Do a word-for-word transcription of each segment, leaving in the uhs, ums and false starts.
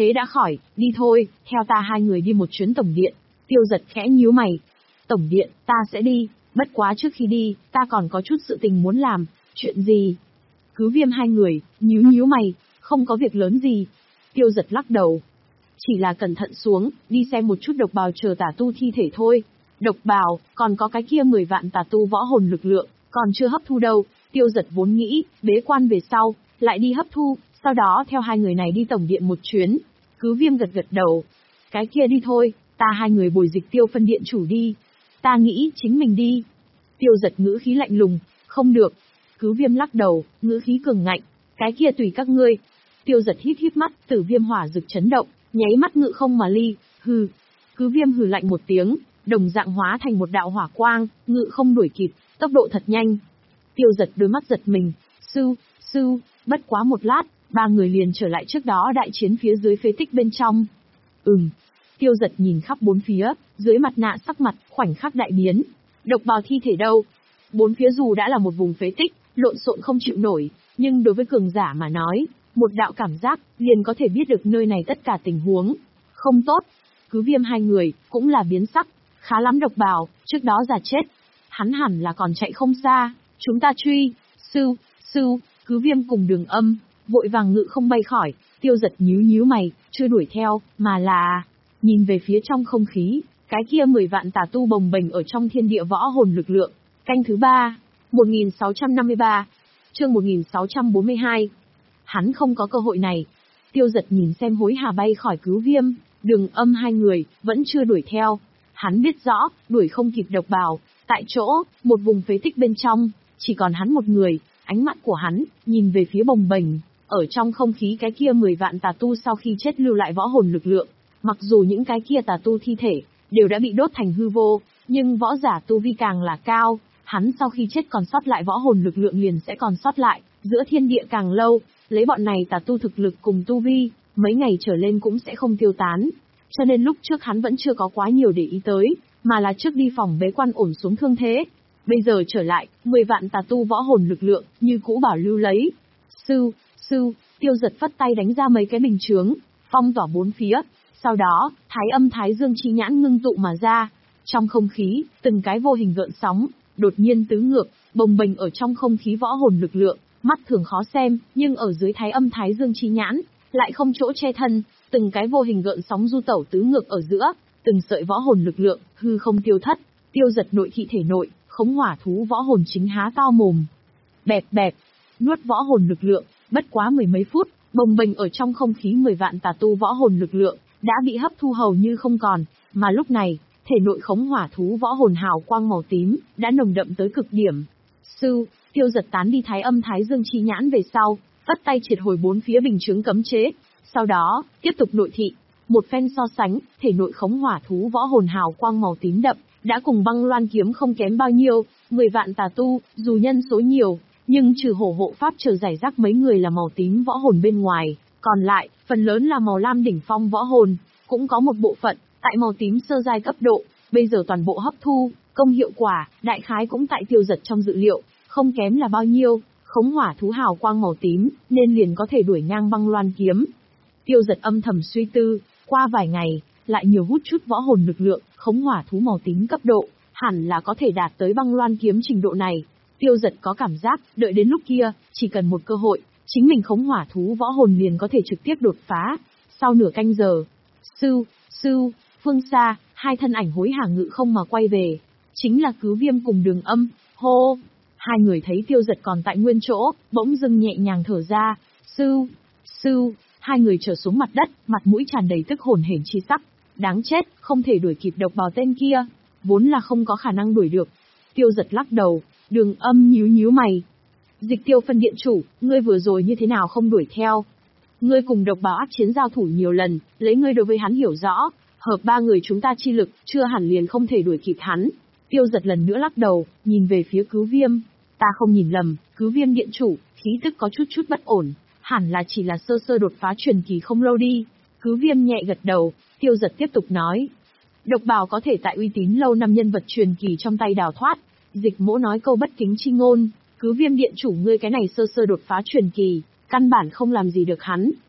Thế đã khỏi, đi thôi, theo ta hai người đi một chuyến tổng điện. Tiêu Giật khẽ nhíu mày. Tổng điện, ta sẽ đi, bất quá trước khi đi, ta còn có chút sự tình muốn làm. Chuyện gì? Cứ Viêm hai người, nhíu nhíu mày, không có việc lớn gì. Tiêu Giật lắc đầu. Chỉ là cẩn thận xuống, đi xem một chút độc bào chờ tà tu thi thể thôi. Độc bào, còn có cái kia mười vạn tà tu võ hồn lực lượng, còn chưa hấp thu đâu. Tiêu Giật vốn nghĩ, bế quan về sau, lại đi hấp thu, sau đó theo hai người này đi tổng điện một chuyến. Cứ Viêm gật gật đầu. Cái kia đi thôi, ta hai người bồi dịch Tiêu phân điện chủ đi. Ta nghĩ chính mình đi. Tiêu Giật ngữ khí lạnh lùng, không được. Cứ Viêm lắc đầu, ngữ khí cường ngạnh. Cái kia tùy các ngươi. Tiêu Giật híp híp mắt, Tử Viêm hỏa rực chấn động, nháy mắt ngự không mà ly, hừ. Cứ Viêm hừ lạnh một tiếng, đồng dạng hóa thành một đạo hỏa quang, ngự không đuổi kịp, tốc độ thật nhanh. Tiêu Giật đôi mắt giật mình, sư, sư, bất quá một lát, ba người liền trở lại trước đó đại chiến phía dưới phế tích bên trong. Ừm. Tiêu Giật nhìn khắp bốn phía, dưới mặt nạ sắc mặt, khoảnh khắc đại biến. Độc bào thi thể đâu? Bốn phía dù đã là một vùng phế tích, lộn xộn không chịu nổi, nhưng đối với cường giả mà nói, một đạo cảm giác, liền có thể biết được nơi này tất cả tình huống. Không tốt. Cứ Viêm hai người, cũng là biến sắc, khá lắm độc bào, trước đó giả chết. Hắn hẳn là còn chạy không xa, chúng ta truy, sư, sư, Cứ Viêm cùng Đường Âm, vội vàng ngự không bay khỏi. Tiêu Giật nhíu nhíu mày, chưa đuổi theo, mà là nhìn về phía trong không khí, cái kia mười vạn tà tu bồng bềnh ở trong thiên địa võ hồn lực lượng. Canh thứ ba, một nghìn sáu trăm năm mươi ba, chương một nghìn sáu trăm bốn mươi hai. Hắn không có cơ hội này. Tiêu Giật nhìn xem hối hả bay khỏi Cứ Viêm, Đường Âm hai người, vẫn chưa đuổi theo. Hắn biết rõ, đuổi không kịp độc bào, tại chỗ, một vùng phế tích bên trong, chỉ còn hắn một người, ánh mắt của hắn, nhìn về phía bồng bềnh, ở trong không khí cái kia mười vạn tà tu sau khi chết lưu lại võ hồn lực lượng. Mặc dù những cái kia tà tu thi thể, đều đã bị đốt thành hư vô, nhưng võ giả tu vi càng là cao, hắn sau khi chết còn sót lại võ hồn lực lượng liền sẽ còn sót lại, giữa thiên địa càng lâu, lấy bọn này tà tu thực lực cùng tu vi, mấy ngày trở lên cũng sẽ không tiêu tán. Cho nên lúc trước hắn vẫn chưa có quá nhiều để ý tới, mà là trước đi phòng bế quan ổn xuống thương thế. Bây giờ trở lại, mười vạn tà tu võ hồn lực lượng, như cũ bảo lưu lấy. Sư, sư, Tiêu Giật phất tay đánh ra mấy cái bình chướng, phong tỏa bốn phía. Sau đó, thái âm thái dương chi nhãn ngưng tụ mà ra. Trong không khí, từng cái vô hình gợn sóng, đột nhiên tứ ngược, bồng bềnh ở trong không khí võ hồn lực lượng, mắt thường khó xem, nhưng ở dưới thái âm thái dương chi nhãn, lại không chỗ che thân, từng cái vô hình gợn sóng du tẩu tứ ngược ở giữa, từng sợi võ hồn lực lượng, hư không tiêu thất. Tiêu Giật nội thị thể nội, khống hỏa thú võ hồn chính há to mồm. Bẹp bẹp, nuốt võ hồn lực lượng, bất quá mười mấy phút, bồng bềnh ở trong không khí mười vạn tà tu võ hồn lực lượng, đã bị hấp thu hầu như không còn, mà lúc này, thể nội khống hỏa thú võ hồn hào quang màu tím, đã nồng đậm tới cực điểm. Sư, Tiêu Giật tán đi thái âm thái dương chi nhãn về sau, vắt tay triệt hồi bốn phía bình chướng cấm chế, sau đó, tiếp tục nội thị, một phen so sánh, thể nội khống hỏa thú võ hồn hào quang màu tím đậm, đã cùng băng loan kiếm không kém bao nhiêu, mười vạn tà tu, dù nhân số nhiều, nhưng trừ hổ hộ pháp chờ giải rác mấy người là màu tím võ hồn bên ngoài, còn lại, phần lớn là màu lam đỉnh phong võ hồn, cũng có một bộ phận, tại màu tím sơ giai cấp độ, bây giờ toàn bộ hấp thu, công hiệu quả, đại khái cũng tại Tiêu Giật trong dự liệu, không kém là bao nhiêu, khống hỏa thú hào quang màu tím, nên liền có thể đuổi ngang băng loan kiếm. Tiêu Giật âm thầm suy tư, qua vài ngày, lại nhiều hút chút võ hồn lực lượng, khống hỏa thú màu tím cấp độ, hẳn là có thể đạt tới băng loan kiếm trình độ này. Tiêu Giật có cảm giác, đợi đến lúc kia, chỉ cần một cơ hội, chính mình khống hỏa thú võ hồn liền có thể trực tiếp đột phá. Sau nửa canh giờ, sư, sư, phương xa, hai thân ảnh hối hả ngự không mà quay về, chính là Cứ Viêm cùng Đường Âm. Hô! Hai người thấy Tiêu Giật còn tại nguyên chỗ, bỗng dưng nhẹ nhàng thở ra. Sư, sư, hai người trở xuống mặt đất, mặt mũi tràn đầy tức hồn hển chi sắc. Đáng chết, không thể đuổi kịp độc bào tên kia, vốn là không có khả năng đuổi được. Tiêu Giật lắc đầu, Đường Âm nhíu nhíu mày. Dịch Tiêu phân điện chủ, ngươi vừa rồi như thế nào không đuổi theo? Ngươi cùng độc bào ác chiến giao thủ nhiều lần, lấy ngươi đối với hắn hiểu rõ, hợp ba người chúng ta chi lực, chưa hẳn liền không thể đuổi kịp hắn. Tiêu Giật lần nữa lắc đầu, nhìn về phía Cứ Viêm. Ta không nhìn lầm, Cứ Viêm điện chủ, khí tức có chút chút bất ổn, hẳn là chỉ là sơ sơ đột phá truyền kỳ không lâu đi. Cứ Viêm nhẹ gật đầu, Tiêu Giật tiếp tục nói. Độc bào có thể tại uy tín lâu năm nhân vật truyền kỳ trong tay đào thoát. Dịch Mỗ nói câu bất kính chi ngôn, Cứ Viêm điện chủ ngươi cái này sơ sơ đột phá truyền kỳ, căn bản không làm gì được hắn.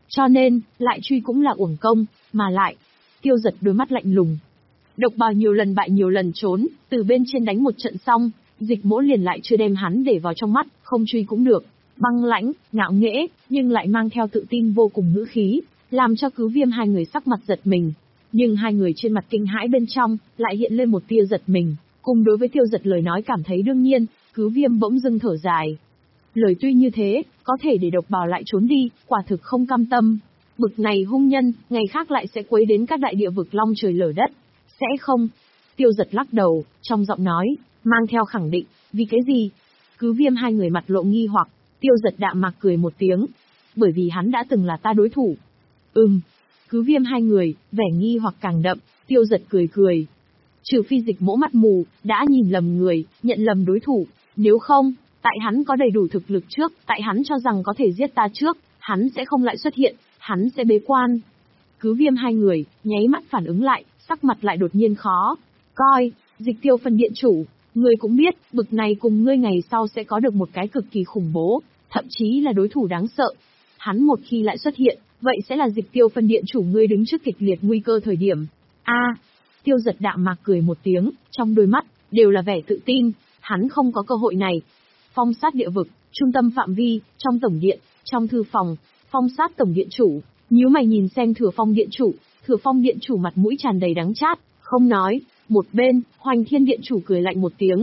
Cho nên, lại truy cũng là uổng công, mà lại. Tiêu Giật đôi mắt lạnh lùng. Độc Bào nhiều lần bại nhiều lần trốn, từ bên trên đánh một trận xong, Dịch Mỗ liền lại chưa đem hắn để vào trong mắt, không truy cũng được. Băng lãnh, ngạo nghễ, nhưng lại mang theo tự tin vô cùng ngữ khí, làm cho Cứ Viêm hai người sắc mặt giật mình. Nhưng hai người trên mặt kinh hãi bên trong, lại hiện lên một tia giật mình, cùng đối với Tiêu Giật lời nói cảm thấy đương nhiên, Cứ Viêm bỗng dưng thở dài. Lời tuy như thế, có thể để Độc Bào lại trốn đi, quả thực không cam tâm. Bực này hung nhân, ngày khác lại sẽ quấy đến các đại địa vực long trời lở đất. Sẽ không? Tiêu Giật lắc đầu, trong giọng nói, mang theo khẳng định, vì cái gì? Cứ Viêm hai người mặt lộ nghi hoặc, Tiêu Giật đạm mạc cười một tiếng. Bởi vì hắn đã từng là ta đối thủ. Ừm. Cứ Viêm hai người, vẻ nghi hoặc càng đậm, Tiêu Giật cười cười. Trừ phi Dịch Mỗ mắt mù, đã nhìn lầm người, nhận lầm đối thủ, nếu không, tại hắn có đầy đủ thực lực trước, tại hắn cho rằng có thể giết ta trước, hắn sẽ không lại xuất hiện, hắn sẽ bế quan. Cứ Viêm hai người, nháy mắt phản ứng lại, sắc mặt lại đột nhiên khó coi. Dịch Tiêu phân điện chủ, ngươi cũng biết, bực này cùng ngươi ngày sau sẽ có được một cái cực kỳ khủng bố, thậm chí là đối thủ đáng sợ. Hắn một khi lại xuất hiện, vậy sẽ là Dịch Tiêu phân điện chủ ngươi đứng trước kịch liệt nguy cơ thời điểm. A, Tiêu Giật đạm mạc cười một tiếng, trong đôi mắt đều là vẻ tự tin, hắn không có cơ hội này. Phong sát địa vực, trung tâm phạm vi, trong tổng điện, trong thư phòng, Phong sát tổng điện chủ, nhíu mày nhìn xem Thừa Phong điện chủ, Thừa Phong điện chủ mặt mũi tràn đầy đắng chát, không nói. Một bên, Hoành Thiên điện chủ cười lạnh một tiếng.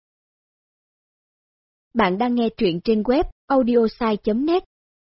Bạn đang nghe truyện trên web audiosai chấm net.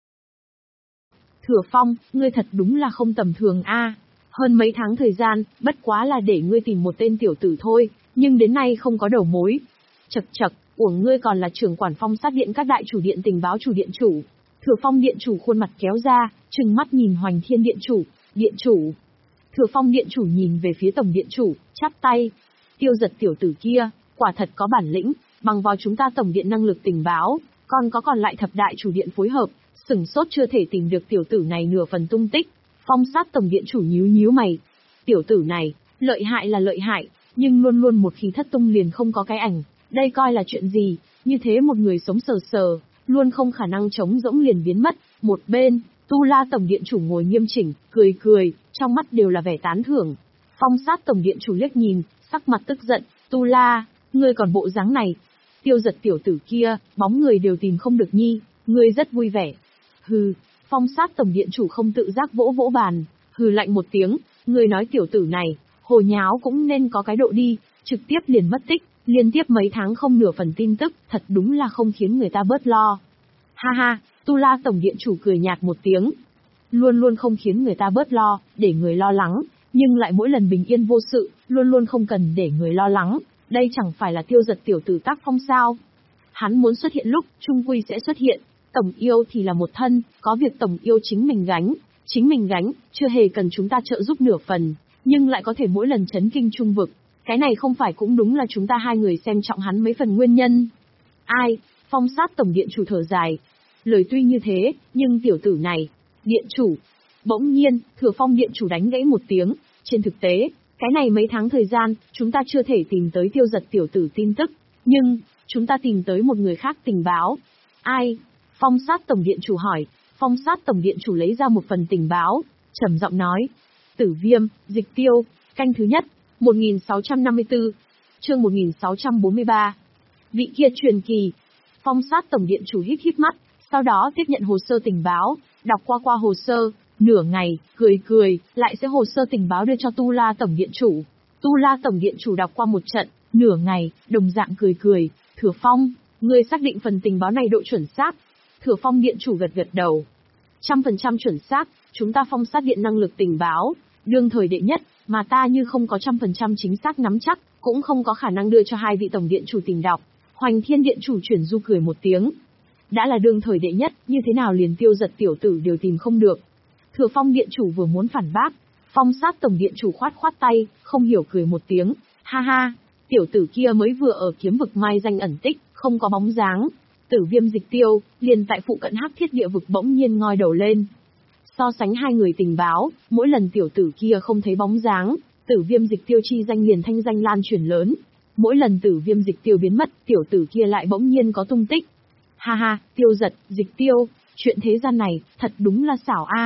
Thừa Phong, ngươi thật đúng là không tầm thường a. Hơn mấy tháng thời gian, bất quá là để ngươi tìm một tên tiểu tử thôi, nhưng đến nay không có đầu mối. Chậc chậc, uổng ngươi còn là trưởng quản Phong sát điện các đại chủ điện tình báo chủ điện chủ. Thừa Phong điện chủ khuôn mặt kéo ra, trừng mắt nhìn Hoành Thiên điện chủ, điện chủ. Thừa Phong điện chủ nhìn về phía tổng điện chủ, chắp tay. Tiêu Giật tiểu tử kia, quả thật có bản lĩnh, bằng vào chúng ta tổng điện năng lực tình báo, còn có còn lại thập đại chủ điện phối hợp, sửng sốt chưa thể tìm được tiểu tử này nửa phần tung tích. Phong sát tổng điện chủ nhíu nhíu mày. Tiểu tử này, lợi hại là lợi hại, nhưng luôn luôn một khi thất tung liền không có cái ảnh, đây coi là chuyện gì, như thế một người sống sờ sờ, luôn không khả năng trống rỗng liền biến mất. Một bên, Tu La tổng điện chủ ngồi nghiêm chỉnh, cười cười, trong mắt đều là vẻ tán thưởng. Phong sát tổng điện chủ liếc nhìn, sắc mặt tức giận, Tu La, ngươi còn bộ dáng này. Tiêu Giật tiểu tử kia, bóng người đều tìm không được nhi, ngươi rất vui vẻ. Hừ, Phong sát tổng điện chủ không tự giác vỗ vỗ bàn, hừ lạnh một tiếng, ngươi nói tiểu tử này, hồ nháo cũng nên có cái độ đi, trực tiếp liền mất tích, liên tiếp mấy tháng không nửa phần tin tức, thật đúng là không khiến người ta bớt lo. Ha ha, Tu La tổng điện chủ cười nhạt một tiếng. Luôn luôn không khiến người ta bớt lo, để người lo lắng, nhưng lại mỗi lần bình yên vô sự, luôn luôn không cần để người lo lắng, đây chẳng phải là Tiêu Giật tiểu tử tác phong sao? Hắn muốn xuất hiện lúc, trung quy sẽ xuất hiện, tổng yêu thì là một thân, có việc tổng yêu chính mình gánh, chính mình gánh, chưa hề cần chúng ta trợ giúp nửa phần, nhưng lại có thể mỗi lần chấn kinh trung vực, cái này không phải cũng đúng là chúng ta hai người xem trọng hắn mấy phần nguyên nhân. Ai? Phong sát tổng điện chủ thở dài. Lời tuy như thế, nhưng tiểu tử này, điện chủ. Bỗng nhiên, Thừa Phong điện chủ đánh gãy một tiếng, trên thực tế, cái này mấy tháng thời gian, chúng ta chưa thể tìm tới Tiêu Giật tiểu tử tin tức, nhưng, chúng ta tìm tới một người khác tình báo. Ai? Phong sát tổng điện chủ hỏi. Phong sát tổng điện chủ lấy ra một phần tình báo, trầm giọng nói. Tử Viêm, Dịch Tiêu, canh thứ nhất, một nghìn sáu trăm năm mươi tư, chương một nghìn sáu trăm bốn mươi ba. Vị kia truyền kỳ. Phong sát tổng điện chủ híp híp mắt, sau đó tiếp nhận hồ sơ tình báo, đọc qua qua hồ sơ, nửa ngày, cười cười, lại sẽ hồ sơ tình báo đưa cho Tu La tổng điện chủ. Tu La tổng điện chủ đọc qua một trận, nửa ngày, đồng dạng cười cười, Thừa Phong, ngươi xác định phần tình báo này độ chuẩn xác. Thừa Phong điện chủ gật gật đầu. Trăm phần trăm chuẩn xác, chúng ta Phong sát điện năng lực tình báo, đương thời đệ nhất, mà ta như không có trăm phần trăm chính xác nắm chắc, cũng không có khả năng đưa cho hai vị tổng điện chủ tình đọc. Hoành Thiên điện chủ chuyển du cười một tiếng. Đã là đương thời đệ nhất, như thế nào liền Tiêu Giật tiểu tử đều tìm không được. Thừa Phong điện chủ vừa muốn phản bác, Phong sát tổng điện chủ khoát khoát tay, không hiểu cười một tiếng, ha ha, tiểu tử kia mới vừa ở kiếm vực mai danh ẩn tích, không có bóng dáng. Tử Viêm Dịch Tiêu, liền tại phụ cận Hắc Thiết địa vực bỗng nhiên ngoi đầu lên. So sánh hai người tình báo, mỗi lần tiểu tử kia không thấy bóng dáng, Tử Viêm Dịch Tiêu chi danh liền thanh danh lan truyền lớn. Mỗi lần Tử Viêm Dịch Tiêu biến mất, tiểu tử kia lại bỗng nhiên có tung tích. Ha ha, Tiêu Giật, Dịch Tiêu, chuyện thế gian này, thật đúng là xảo a.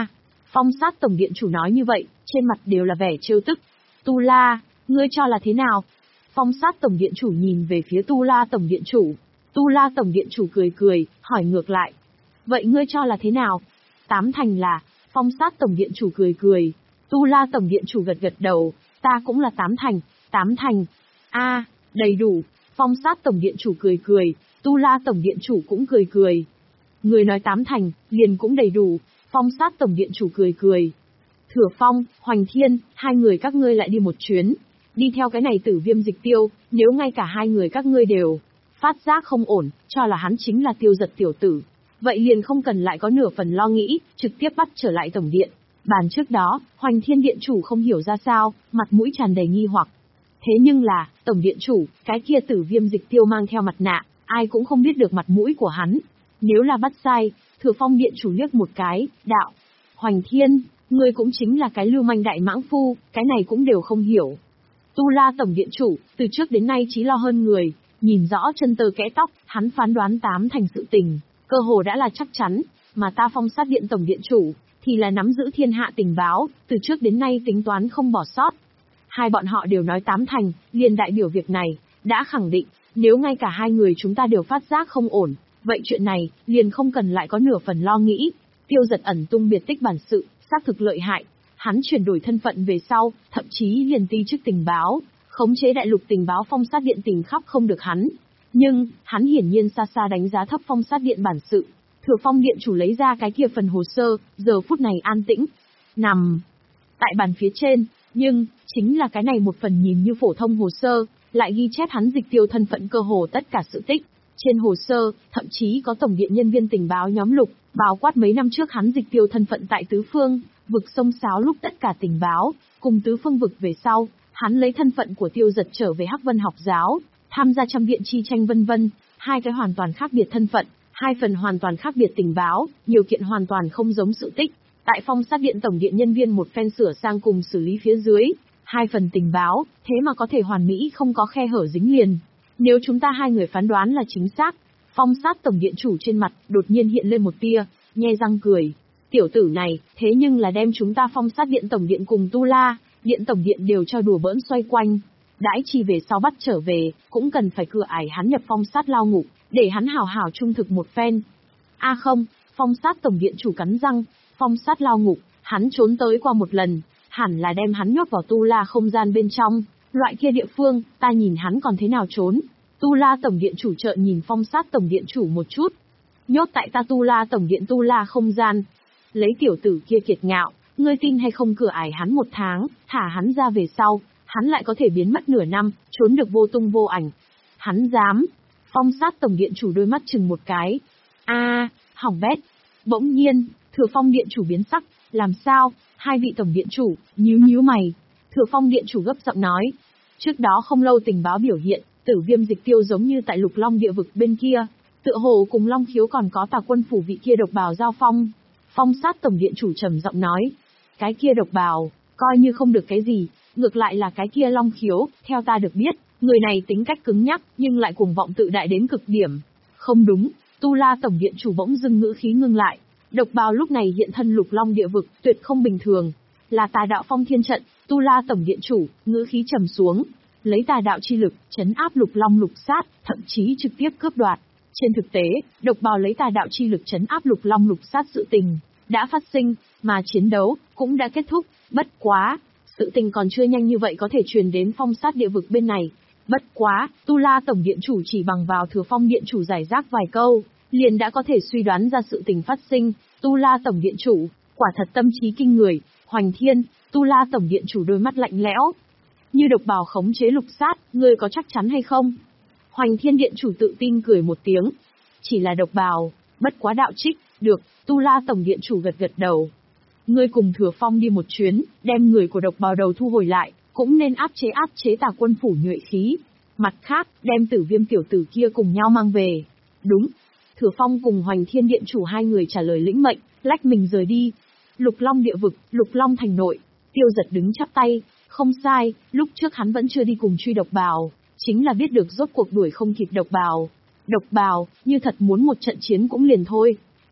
Phong sát tổng điện chủ nói như vậy, trên mặt đều là vẻ trêu tức. Tu La, ngươi cho là thế nào? Phong sát tổng điện chủ nhìn về phía Tu La tổng điện chủ. Tu La tổng điện chủ cười cười, hỏi ngược lại. Vậy ngươi cho là thế nào? Tám thành là, phong sát tổng điện chủ cười cười. Tu La tổng điện chủ gật gật đầu, ta cũng là tám thành, tám thành. A, đầy đủ. Phong sát tổng điện chủ cười cười, Tu La tổng điện chủ cũng cười cười. Người nói tám thành, liền cũng đầy đủ. Phong sát tổng điện chủ cười cười. Thừa Phong, Hoành Thiên, hai người các ngươi lại đi một chuyến. Đi theo cái này tử viêm dịch tiêu, nếu ngay cả hai người các ngươi đều phát giác không ổn, cho là hắn chính là Tiêu Giật tiểu tử. Vậy liền không cần lại có nửa phần lo nghĩ, trực tiếp bắt trở lại tổng điện. Bàn trước đó, Hoành Thiên điện chủ không hiểu ra sao, mặt mũi tràn đầy nghi hoặc. Thế nhưng là, tổng điện chủ, cái kia tử viêm dịch tiêu mang theo mặt nạ, ai cũng không biết được mặt mũi của hắn. Nếu là bắt sai, Thừa Phong điện chủ liếc một cái, đạo. Hoành Thiên, ngươi cũng chính là cái lưu manh đại mãng phu, cái này cũng đều không hiểu. Tu La tổng điện chủ, từ trước đến nay trí lo hơn người, nhìn rõ chân tơ kẽ tóc, hắn phán đoán tám thành sự tình, cơ hồ đã là chắc chắn, mà ta Phong sát điện tổng điện chủ, thì là nắm giữ thiên hạ tình báo, từ trước đến nay tính toán không bỏ sót. Hai bọn họ đều nói tám thành, liền đại biểu việc này, đã khẳng định, nếu ngay cả hai người chúng ta đều phát giác không ổn, vậy chuyện này, liền không cần lại có nửa phần lo nghĩ. Tiêu Giật ẩn tung biệt tích bản sự, xác thực lợi hại. Hắn chuyển đổi thân phận về sau, thậm chí liền ti chức tình báo, khống chế đại lục tình báo Phong sát điện tìm khắp không được hắn. Nhưng, hắn hiển nhiên xa xa đánh giá thấp Phong sát điện bản sự. Thừa Phong điện chủ lấy ra cái kia phần hồ sơ, giờ phút này an tĩnh, nằm tại bàn phía trên, nhưng, chính là cái này một phần nhìn như phổ thông hồ sơ, lại ghi chép hắn dịch tiêu thân phận cơ hồ tất cả sự tích. Trên hồ sơ, thậm chí có tổng điện nhân viên tình báo nhóm Lục, báo quát mấy năm trước hắn dịch tiêu thân phận tại tứ phương, vực sông Sáo lúc tất cả tình báo, cùng tứ phương vực về sau, hắn lấy thân phận của Tiêu Giật trở về Hắc Vân học giáo, tham gia trăm viện chi tranh vân vân, hai cái hoàn toàn khác biệt thân phận, hai phần hoàn toàn khác biệt tình báo, nhiều kiện hoàn toàn không giống sự tích. Tại Phong sát điện tổng điện nhân viên một phen sửa sang cùng xử lý phía dưới, hai phần tình báo, thế mà có thể hoàn mỹ không có khe hở dính liền. Nếu chúng ta hai người phán đoán là chính xác, Phong sát tổng điện chủ trên mặt đột nhiên hiện lên một tia, nhe răng cười. Tiểu tử này, thế nhưng là đem chúng ta Phong sát điện tổng điện cùng Tu La, điện tổng điện đều cho đùa bỡn xoay quanh. Đãi chi về sau bắt trở về, cũng cần phải cửa ải hắn nhập phong sát lao ngục, để hắn hào hào trung thực một phen. A à không, Phong sát tổng điện chủ cắn răng, phong sát lao ngục, hắn trốn tới qua một lần, hẳn là đem hắn nhốt vào Tu La không gian bên trong. Loại kia địa phương, ta nhìn hắn còn thế nào trốn. Tu La tổng điện chủ trợn nhìn phong sát tổng điện chủ một chút. Nhốt tại ta Tu La tổng điện Tu La không gian. Lấy tiểu tử kia kiệt ngạo, ngươi tin hay không cửa ải hắn một tháng, thả hắn ra về sau, hắn lại có thể biến mất nửa năm, trốn được vô tung vô ảnh. Hắn dám. Phong sát tổng điện chủ đôi mắt chừng một cái. A, à, hỏng bét. Bỗng nhiên, Thừa Phong điện chủ biến sắc, làm sao? Hai vị tổng điện chủ, nhíu nhíu mày. Thừa Phong điện chủ gấp giọng nói. Trước đó không lâu tình báo biểu hiện, tử viêm dịch tiêu giống như tại Lục Long địa vực bên kia, tựa hồ cùng Long Khiếu còn có Tà Quân phủ vị kia độc bào giao phong. Phong sát tổng điện chủ trầm giọng nói, cái kia độc bào, coi như không được cái gì, ngược lại là cái kia Long Khiếu, theo ta được biết, người này tính cách cứng nhắc, nhưng lại cuồng vọng tự đại đến cực điểm. Không đúng, Tu La tổng điện chủ bỗng dưng ngữ khí ngưng lại, độc bào lúc này hiện thân Lục Long địa vực, tuyệt không bình thường, là tà đạo phong thiên trận. Tu La tổng điện chủ, ngữ khí trầm xuống, lấy tà đạo chi lực, chấn áp Lục Long lục sát, thậm chí trực tiếp cướp đoạt. Trên thực tế, độc bào lấy tà đạo chi lực chấn áp Lục Long lục sát sự tình, đã phát sinh, mà chiến đấu, cũng đã kết thúc, bất quá. Sự tình còn chưa nhanh như vậy có thể truyền đến phong sát địa vực bên này. Bất quá, Tu La tổng điện chủ chỉ bằng vào Thừa Phong điện chủ giải rác vài câu, liền đã có thể suy đoán ra sự tình phát sinh. Tu La tổng điện chủ, quả thật tâm trí kinh người. Hoành Thiên, Tu La tổng điện chủ đôi mắt lạnh lẽo. Như độc bào khống chế lục sát, ngươi có chắc chắn hay không? Hoành Thiên điện chủ tự tin cười một tiếng. Chỉ là độc bào, bất quá đạo trích, được. Tu La tổng điện chủ gật gật đầu. Ngươi cùng Thừa Phong đi một chuyến, đem người của độc bào đầu thu hồi lại, cũng nên áp chế áp chế Tà Quân phủ nhuệ khí. Mặt khác, đem Tử Viêm tiểu tử kia cùng nhau mang về. Đúng. Thừa Phong cùng Hoành Thiên điện chủ hai người trả lời lĩnh mệnh, lách mình rời đi. Lục Long địa vực, Lục Long thành nội, Tiêu Giật đứng chắp tay, không sai, lúc trước hắn vẫn chưa đi cùng truy độc bào, chính là biết được rốt cuộc đuổi không kịp độc bào. Độc bào, như thật muốn một trận chiến cũng liền thôi.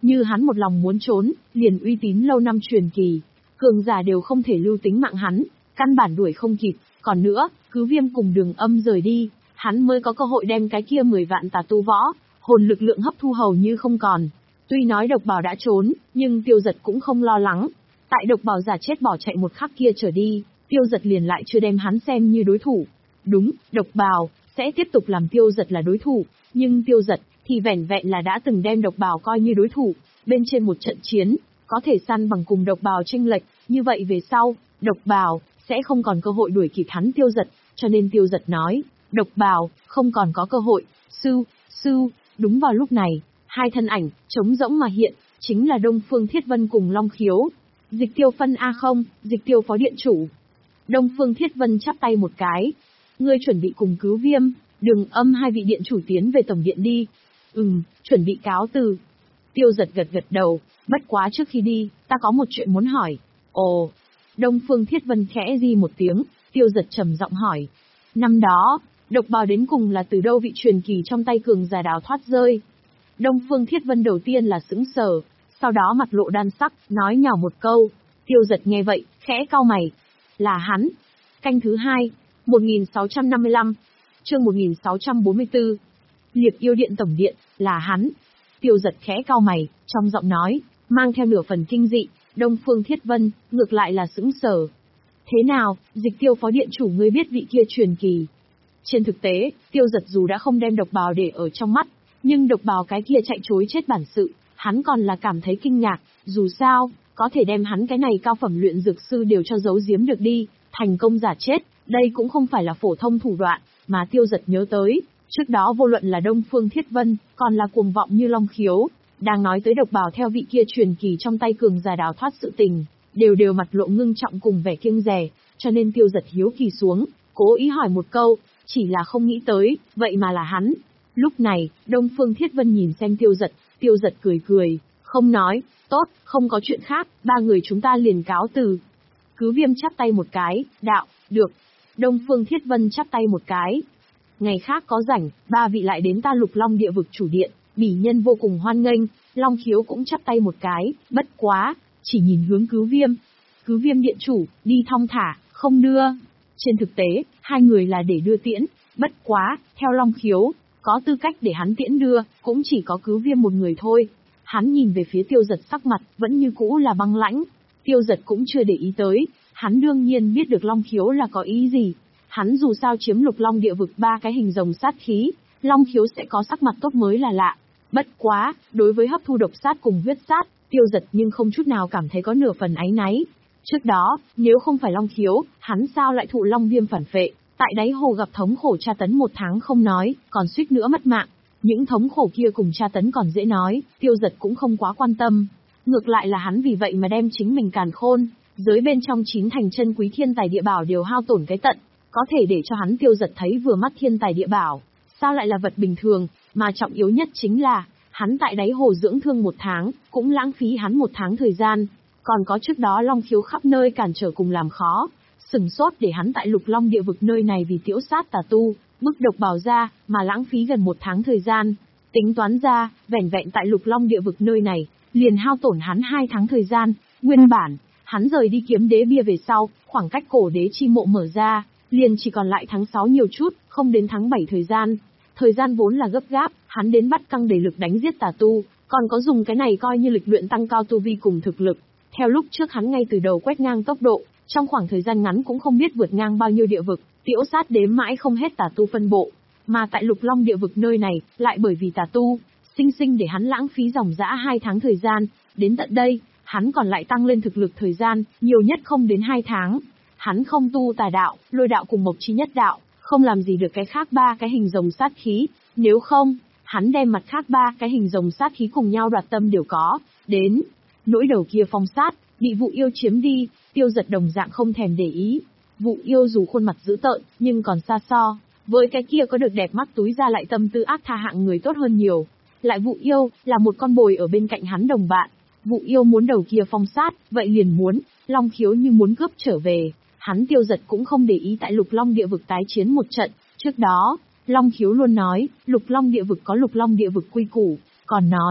Như hắn một lòng muốn trốn, liền uy tín lâu năm truyền kỳ, cường giả đều không thể lưu tính mạng hắn, căn bản đuổi không kịp. Còn nữa, cứ Viêm cùng Đường Âm rời đi, hắn mới có cơ hội đem cái kia mười vạn tà tu võ, hồn lực lượng hấp thu hầu như không còn. Tuy nói Độc Bào đã trốn, nhưng Tiêu Dật cũng không lo lắng. Tại Độc Bào giả chết bỏ chạy một khắc kia trở đi, Tiêu Dật liền lại chưa đem hắn xem như đối thủ. Đúng, Độc Bào sẽ tiếp tục làm Tiêu Dật là đối thủ, nhưng Tiêu Dật thì vẻn vẹn là đã từng đem Độc Bào coi như đối thủ, bên trên một trận chiến, có thể săn bằng cùng Độc Bào chênh lệch, như vậy về sau, Độc Bào sẽ không còn cơ hội đuổi kịp hắn Tiêu Dật, cho nên Tiêu Dật nói, Độc Bào không còn có cơ hội. Sư, sư, đúng vào lúc này, hai thân ảnh trống rỗng mà hiện, chính là Đông Phương Thiết Vân cùng Long Khiếu. Dịch Tiêu phân a không, Dịch Tiêu phó điện chủ. Đông Phương Thiết Vân chắp tay một cái, ngươi chuẩn bị cùng cứu Viêm, Đường Âm hai vị điện chủ tiến về tổng điện đi. Ừm, chuẩn bị cáo từ. Tiêu Dật gật gật đầu, bất quá trước khi đi, ta có một chuyện muốn hỏi. Ồ, Đông Phương Thiết Vân khẽ di một tiếng, Tiêu Dật trầm giọng hỏi. Năm đó, Độc Bào đến cùng là từ đâu vị truyền kỳ trong tay cường giả đào thoát rơi? Đông Phương Thiết Vân đầu tiên là sững sờ, sau đó mặt lộ đan sắc, nói nhỏ một câu. Tiêu Dật nghe vậy, khẽ cau mày. Là hắn. Canh thứ hai, một nghìn sáu trăm năm mươi lăm, chương một nghìn sáu trăm bốn mươi tư. Liệp Yêu Điện tổng điện, là hắn. Tiêu Dật khẽ cau mày, trong giọng nói, mang theo nửa phần kinh dị. Đông Phương Thiết Vân, ngược lại là sững sờ. Thế nào, Dịch Tiêu phó điện chủ ngươi biết vị kia truyền kỳ? Trên thực tế, Tiêu Dật dù đã không đem Độc Bào để ở trong mắt, nhưng Độc Bào cái kia chạy chối chết bản sự, hắn còn là cảm thấy kinh ngạc, dù sao, có thể đem hắn cái này cao phẩm luyện dược sư đều cho giấu giếm được đi, thành công giả chết, đây cũng không phải là phổ thông thủ đoạn, mà Tiêu Dật nhớ tới, trước đó vô luận là Đông Phương Thiết Vân, còn là cuồng vọng như Long Khiếu, đang nói tới Độc Bào theo vị kia truyền kỳ trong tay cường giả đào thoát sự tình, đều đều mặt lộ ngưng trọng cùng vẻ kiêng dè, cho nên Tiêu Dật hiếu kỳ xuống, cố ý hỏi một câu, chỉ là không nghĩ tới, vậy mà là hắn. Lúc này, Đông Phương Thiết Vân nhìn xem Tiêu Dật, Tiêu Dật cười cười, không nói, tốt, không có chuyện khác, ba người chúng ta liền cáo từ. Cứ Viêm chắp tay một cái, đạo, được. Đông Phương Thiết Vân chắp tay một cái. Ngày khác có rảnh, ba vị lại đến ta Lục Long địa vực chủ điện, bỉ nhân vô cùng hoan nghênh. Long Khiếu cũng chắp tay một cái, bất quá, chỉ nhìn hướng Cứ Viêm. Cứ Viêm điện chủ, đi thong thả, không đưa. Trên thực tế, hai người là để đưa tiễn, bất quá, theo Long Khiếu, có tư cách để hắn tiễn đưa, cũng chỉ có Cứ Viêm một người thôi. Hắn nhìn về phía Tiêu Dật sắc mặt, vẫn như cũ là băng lãnh. Tiêu Dật cũng chưa để ý tới, hắn đương nhiên biết được Long Khiếu là có ý gì. Hắn dù sao chiếm Lục Long địa vực ba cái hình rồng sát khí, Long Khiếu sẽ có sắc mặt tốt mới là lạ. Bất quá, đối với hấp thu độc sát cùng huyết sát, Tiêu Dật nhưng không chút nào cảm thấy có nửa phần áy náy. Trước đó, nếu không phải Long Khiếu, hắn sao lại thụ Long Viêm phản phệ, tại đáy hồ gặp thống khổ tra tấn một tháng không nói, còn suýt nữa mất mạng. Những thống khổ kia cùng tra tấn còn dễ nói, Tiêu Dật cũng không quá quan tâm. Ngược lại là hắn vì vậy mà đem chính mình càn khôn, giới bên trong chín thành chân quý thiên tài địa bảo đều hao tổn cái tận, có thể để cho hắn Tiêu Dật thấy vừa mắt thiên tài địa bảo, sao lại là vật bình thường, mà trọng yếu nhất chính là, hắn tại đáy hồ dưỡng thương một tháng, cũng lãng phí hắn một tháng thời gian, còn có trước đó Long Khiếu khắp nơi cản trở cùng làm khó, sừng sốt để hắn tại Lục Long địa vực nơi này vì tiễu sát tà tu, bức Độc Bào ra, mà lãng phí gần một tháng thời gian. Tính toán ra, vẻn vẹn tại Lục Long địa vực nơi này, liền hao tổn hắn hai tháng thời gian. Nguyên bản, hắn rời đi Kiếm Đế bia về sau, khoảng cách cổ đế chi mộ mở ra, liền chỉ còn lại tháng sáu nhiều chút, không đến tháng bảy thời gian. Thời gian vốn là gấp gáp, hắn đến bắt căng đầy lực đánh giết tà tu, còn có dùng cái này coi như lịch luyện tăng cao tu vi cùng thực lực. Theo lúc trước hắn ngay từ đầu quét ngang tốc độ, trong khoảng thời gian ngắn cũng không biết vượt ngang bao nhiêu địa vực, tiễu sát đếm mãi không hết tà tu phân bộ. Mà tại Lục Long địa vực nơi này, lại bởi vì tà tu, sinh sinh để hắn lãng phí dòng dã hai tháng thời gian, đến tận đây, hắn còn lại tăng lên thực lực thời gian, nhiều nhất không đến hai tháng. Hắn không tu tà đạo, lôi đạo cùng mộc chi nhất đạo, không làm gì được cái khác ba cái hình rồng sát khí, nếu không, hắn đem mặt khác ba cái hình rồng sát khí cùng nhau đoạt tâm đều có, đến. Nỗi đầu kia phong sát, bị Vụ Yêu chiếm đi, Tiêu Dật đồng dạng không thèm để ý. Vụ Yêu dù khuôn mặt dữ tợn, nhưng còn xa so, với cái kia có được đẹp mắt túi ra lại tâm tư ác tha hạng người tốt hơn nhiều. Lại Vụ Yêu, là một con bồi ở bên cạnh hắn đồng bạn. Vụ Yêu muốn đầu kia phong sát, vậy liền muốn, Long Khiếu như muốn cướp trở về. Hắn Tiêu Dật cũng không để ý tại Lục Long địa vực tái chiến một trận. Trước đó, Long Khiếu luôn nói, Lục Long địa vực có Lục Long địa vực quy củ, còn nói,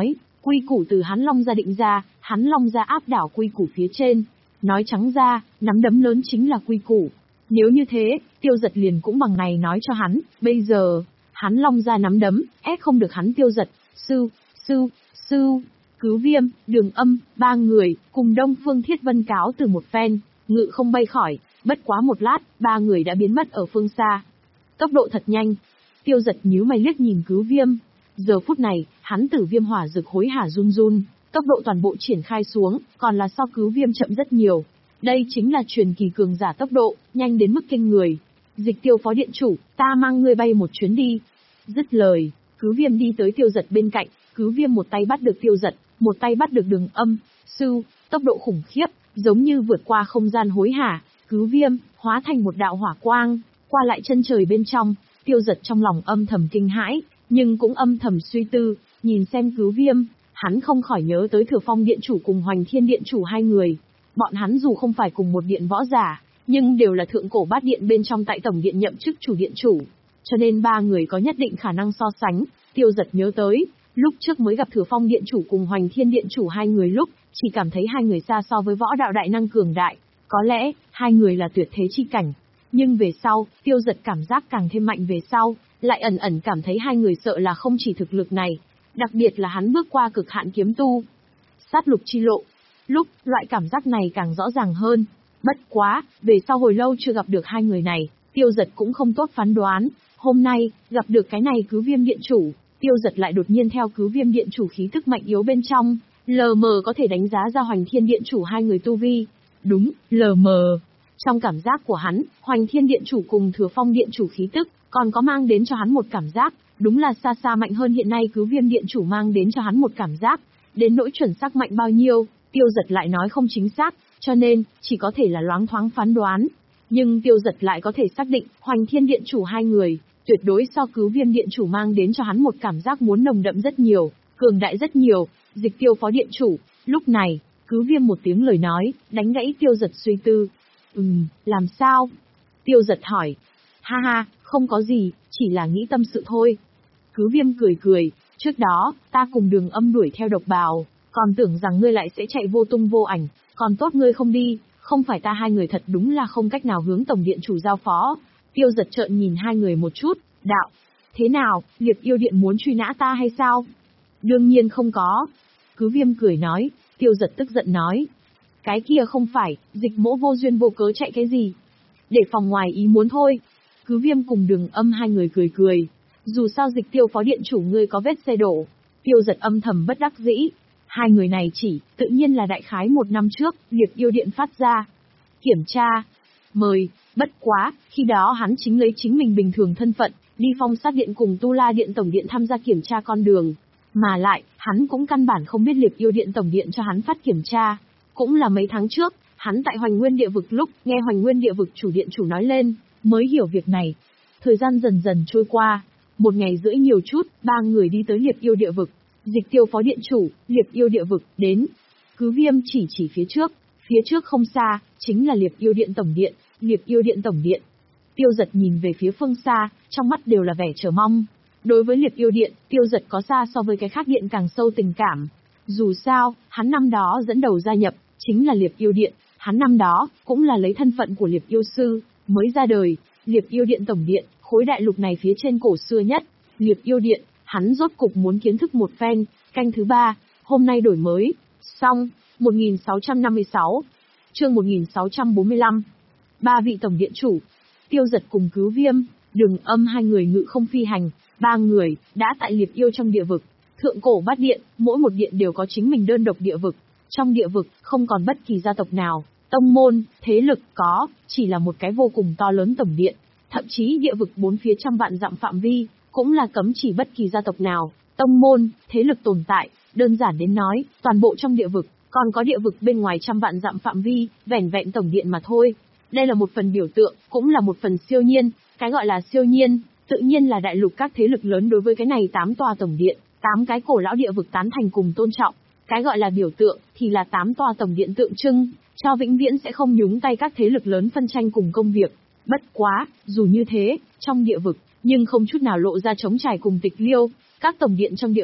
Quy củ từ hắn Long gia định ra, hắn Long gia áp đảo quy củ phía trên. Nói trắng ra, nắm đấm lớn chính là quy củ. Nếu như thế, Tiêu Dật liền cũng bằng này nói cho hắn, bây giờ, hắn Long gia nắm đấm, ép không được hắn Tiêu Dật. Sư, sư, sư, Cứu Viêm, Đường Âm, ba người, cùng Đông Phương Thiết Vân cáo từ một phen, ngự không bay khỏi, bất quá một lát, ba người đã biến mất ở phương xa. Tốc độ thật nhanh. Tiêu Dật nhíu mày liếc nhìn Cứu Viêm. Giờ phút này, hắn Tử Viêm hỏa dược hối hả run run, tốc độ toàn bộ triển khai xuống, còn là so Cứu Viêm chậm rất nhiều. Đây chính là truyền kỳ cường giả tốc độ, nhanh đến mức kinh người. Dịch Tiêu phó điện chủ, ta mang ngươi bay một chuyến đi. Dứt lời, Cứu Viêm đi tới Tiêu Dật bên cạnh, Cứu Viêm một tay bắt được Tiêu Dật, một tay bắt được Đường Âm. Sư, tốc độ khủng khiếp, giống như vượt qua không gian hối hả. Cứu Viêm hóa thành một đạo hỏa quang, qua lại chân trời bên trong. Tiêu Dật trong lòng âm thầm kinh hãi, nhưng cũng âm thầm suy tư, nhìn xem Cứu Viêm, hắn không khỏi nhớ tới Thừa Phong điện chủ cùng Hoành Thiên điện chủ hai người. Bọn hắn dù không phải cùng một điện võ giả, nhưng đều là thượng cổ bát điện bên trong tại tổng điện nhậm chức chủ điện chủ, cho nên ba người có nhất định khả năng so sánh. Tiêu Dật nhớ tới, lúc trước mới gặp Thừa Phong điện chủ cùng Hoành Thiên điện chủ hai người lúc, chỉ cảm thấy hai người xa so với võ đạo đại năng cường đại, có lẽ hai người là tuyệt thế chi cảnh. Nhưng về sau, Tiêu Dật cảm giác càng thêm mạnh về sau, lại ẩn ẩn cảm thấy hai người sợ là không chỉ thực lực này, đặc biệt là hắn bước qua cực hạn kiếm tu. Sát lục chi lộ. Lúc, loại cảm giác này càng rõ ràng hơn. Bất quá, về sau hồi lâu chưa gặp được hai người này, Tiêu Dật cũng không tốt phán đoán. Hôm nay, gặp được cái này Cứu Viêm điện chủ, Tiêu Dật lại đột nhiên theo Cứu Viêm điện chủ khí tức mạnh yếu bên trong, lờ mờ có thể đánh giá ra Hoành Thiên điện chủ hai người tu vi. Đúng, lờ mờ. Trong cảm giác của hắn, Hoành Thiên điện chủ cùng Thừa Phong điện chủ khí tức, còn có mang đến cho hắn một cảm giác, đúng là xa xa mạnh hơn hiện nay Cứu Viêm điện chủ mang đến cho hắn một cảm giác. Đến nỗi chuẩn xác mạnh bao nhiêu, Tiêu Dật lại nói không chính xác, cho nên, chỉ có thể là loáng thoáng phán đoán. Nhưng Tiêu Dật lại có thể xác định, Hoành Thiên điện chủ hai người, tuyệt đối so Cứu Viêm điện chủ mang đến cho hắn một cảm giác muốn nồng đậm rất nhiều, cường đại rất nhiều. Dịch Tiêu phó điện chủ, lúc này, Cứu Viêm một tiếng lời nói, đánh gãy Tiêu Dật suy tư. Ừm, làm sao? Tiêu Dật hỏi. Ha ha, không có gì, chỉ là nghĩ tâm sự thôi. Cứu Viêm cười cười, trước đó, ta cùng Đường Âm đuổi theo độc bào, còn tưởng rằng ngươi lại sẽ chạy vô tung vô ảnh, còn tốt ngươi không đi, không phải ta hai người thật đúng là không cách nào hướng tổng điện chủ giao phó. Tiêu Dật trợn nhìn hai người một chút, đạo. Thế nào, Liệp Yêu Điện muốn truy nã ta hay sao? Đương nhiên không có. Cứu Viêm cười nói, Tiêu Dật tức giận nói. Cái kia không phải, Dịch Mỗ vô duyên vô cớ chạy cái gì? Để phòng ngoài ý muốn thôi. Cứu Viêm cùng Đường Âm hai người cười cười. Dù sao Dịch Tiêu phó điện chủ ngươi có vết xe đổ. Tiêu Dật âm thầm bất đắc dĩ. Hai người này chỉ, tự nhiên là đại khái một năm trước, Liệp Yêu Điện phát ra. Kiểm tra. Mời, bất quá, khi đó hắn chính lấy chính mình bình thường thân phận, đi Phong Sát Điện cùng Tu La Điện Tổng Điện tham gia kiểm tra con đường. Mà lại, hắn cũng căn bản không biết Liệp Yêu Điện Tổng Điện cho hắn phát kiểm tra. Cũng là mấy tháng trước, hắn tại Hoành Nguyên Địa Vực lúc nghe Hoành Nguyên Địa Vực chủ điện chủ nói lên, mới hiểu việc này. Thời gian dần dần trôi qua, một ngày rưỡi nhiều chút, ba người đi tới Liệp Yêu Địa Vực. Dịch Tiêu phó điện chủ, Liệp Yêu Địa Vực, đến. Cứu Viêm chỉ chỉ phía trước, phía trước không xa, chính là Liệp Yêu Điện Tổng Điện, Liệp Yêu Điện Tổng Điện. Tiêu Dật nhìn về phía phương xa, trong mắt đều là vẻ chờ mong. Đối với Liệp Yêu Điện, Tiêu Dật có xa so với cái khác điện càng sâu tình cảm. Dù sao, hắn năm đó dẫn đầu gia nhập, chính là Liệp Yêu Điện, hắn năm đó, cũng là lấy thân phận của Liệp Yêu Sư, mới ra đời. Liệp Yêu Điện Tổng Điện, khối đại lục này phía trên cổ xưa nhất, Liệp Yêu Điện, hắn rốt cục muốn kiến thức một phen, canh thứ ba, hôm nay đổi mới, xong, một nghìn sáu trăm năm mươi sáu, chương một nghìn sáu trăm bốn mươi lăm. Ba vị tổng điện chủ, Tiêu Dật cùng Cứu Viêm, Đường Âm hai người ngự không phi hành, ba người, đã tại Liệp Yêu trong địa vực. Thượng cổ bát điện, mỗi một điện đều có chính mình đơn độc địa vực. Trong địa vực, không còn bất kỳ gia tộc nào, tông môn, thế lực có, chỉ là một cái vô cùng to lớn tổng điện. Thậm chí địa vực bốn phía trăm vạn dặm phạm vi, cũng là cấm chỉ bất kỳ gia tộc nào, tông môn, thế lực tồn tại. Đơn giản đến nói, toàn bộ trong địa vực, còn có địa vực bên ngoài trăm vạn dặm phạm vi, vẻn vẹn tổng điện mà thôi. Đây là một phần biểu tượng, cũng là một phần siêu nhiên. Cái gọi là siêu nhiên, tự nhiên là đại lục các thế lực lớn đối với cái này tám tòa tổng điện, tám cái cổ lão địa vực tán thành cùng tôn trọng. Cái gọi là biểu tượng, thì là tám tòa tổng điện tượng trưng, cho vĩnh viễn sẽ không nhúng tay các thế lực lớn phân tranh cùng công việc. Bất quá, dù như thế, trong địa vực, nhưng không chút nào lộ ra trống trải cùng tịch liêu. Các tổng điện trong địa vực,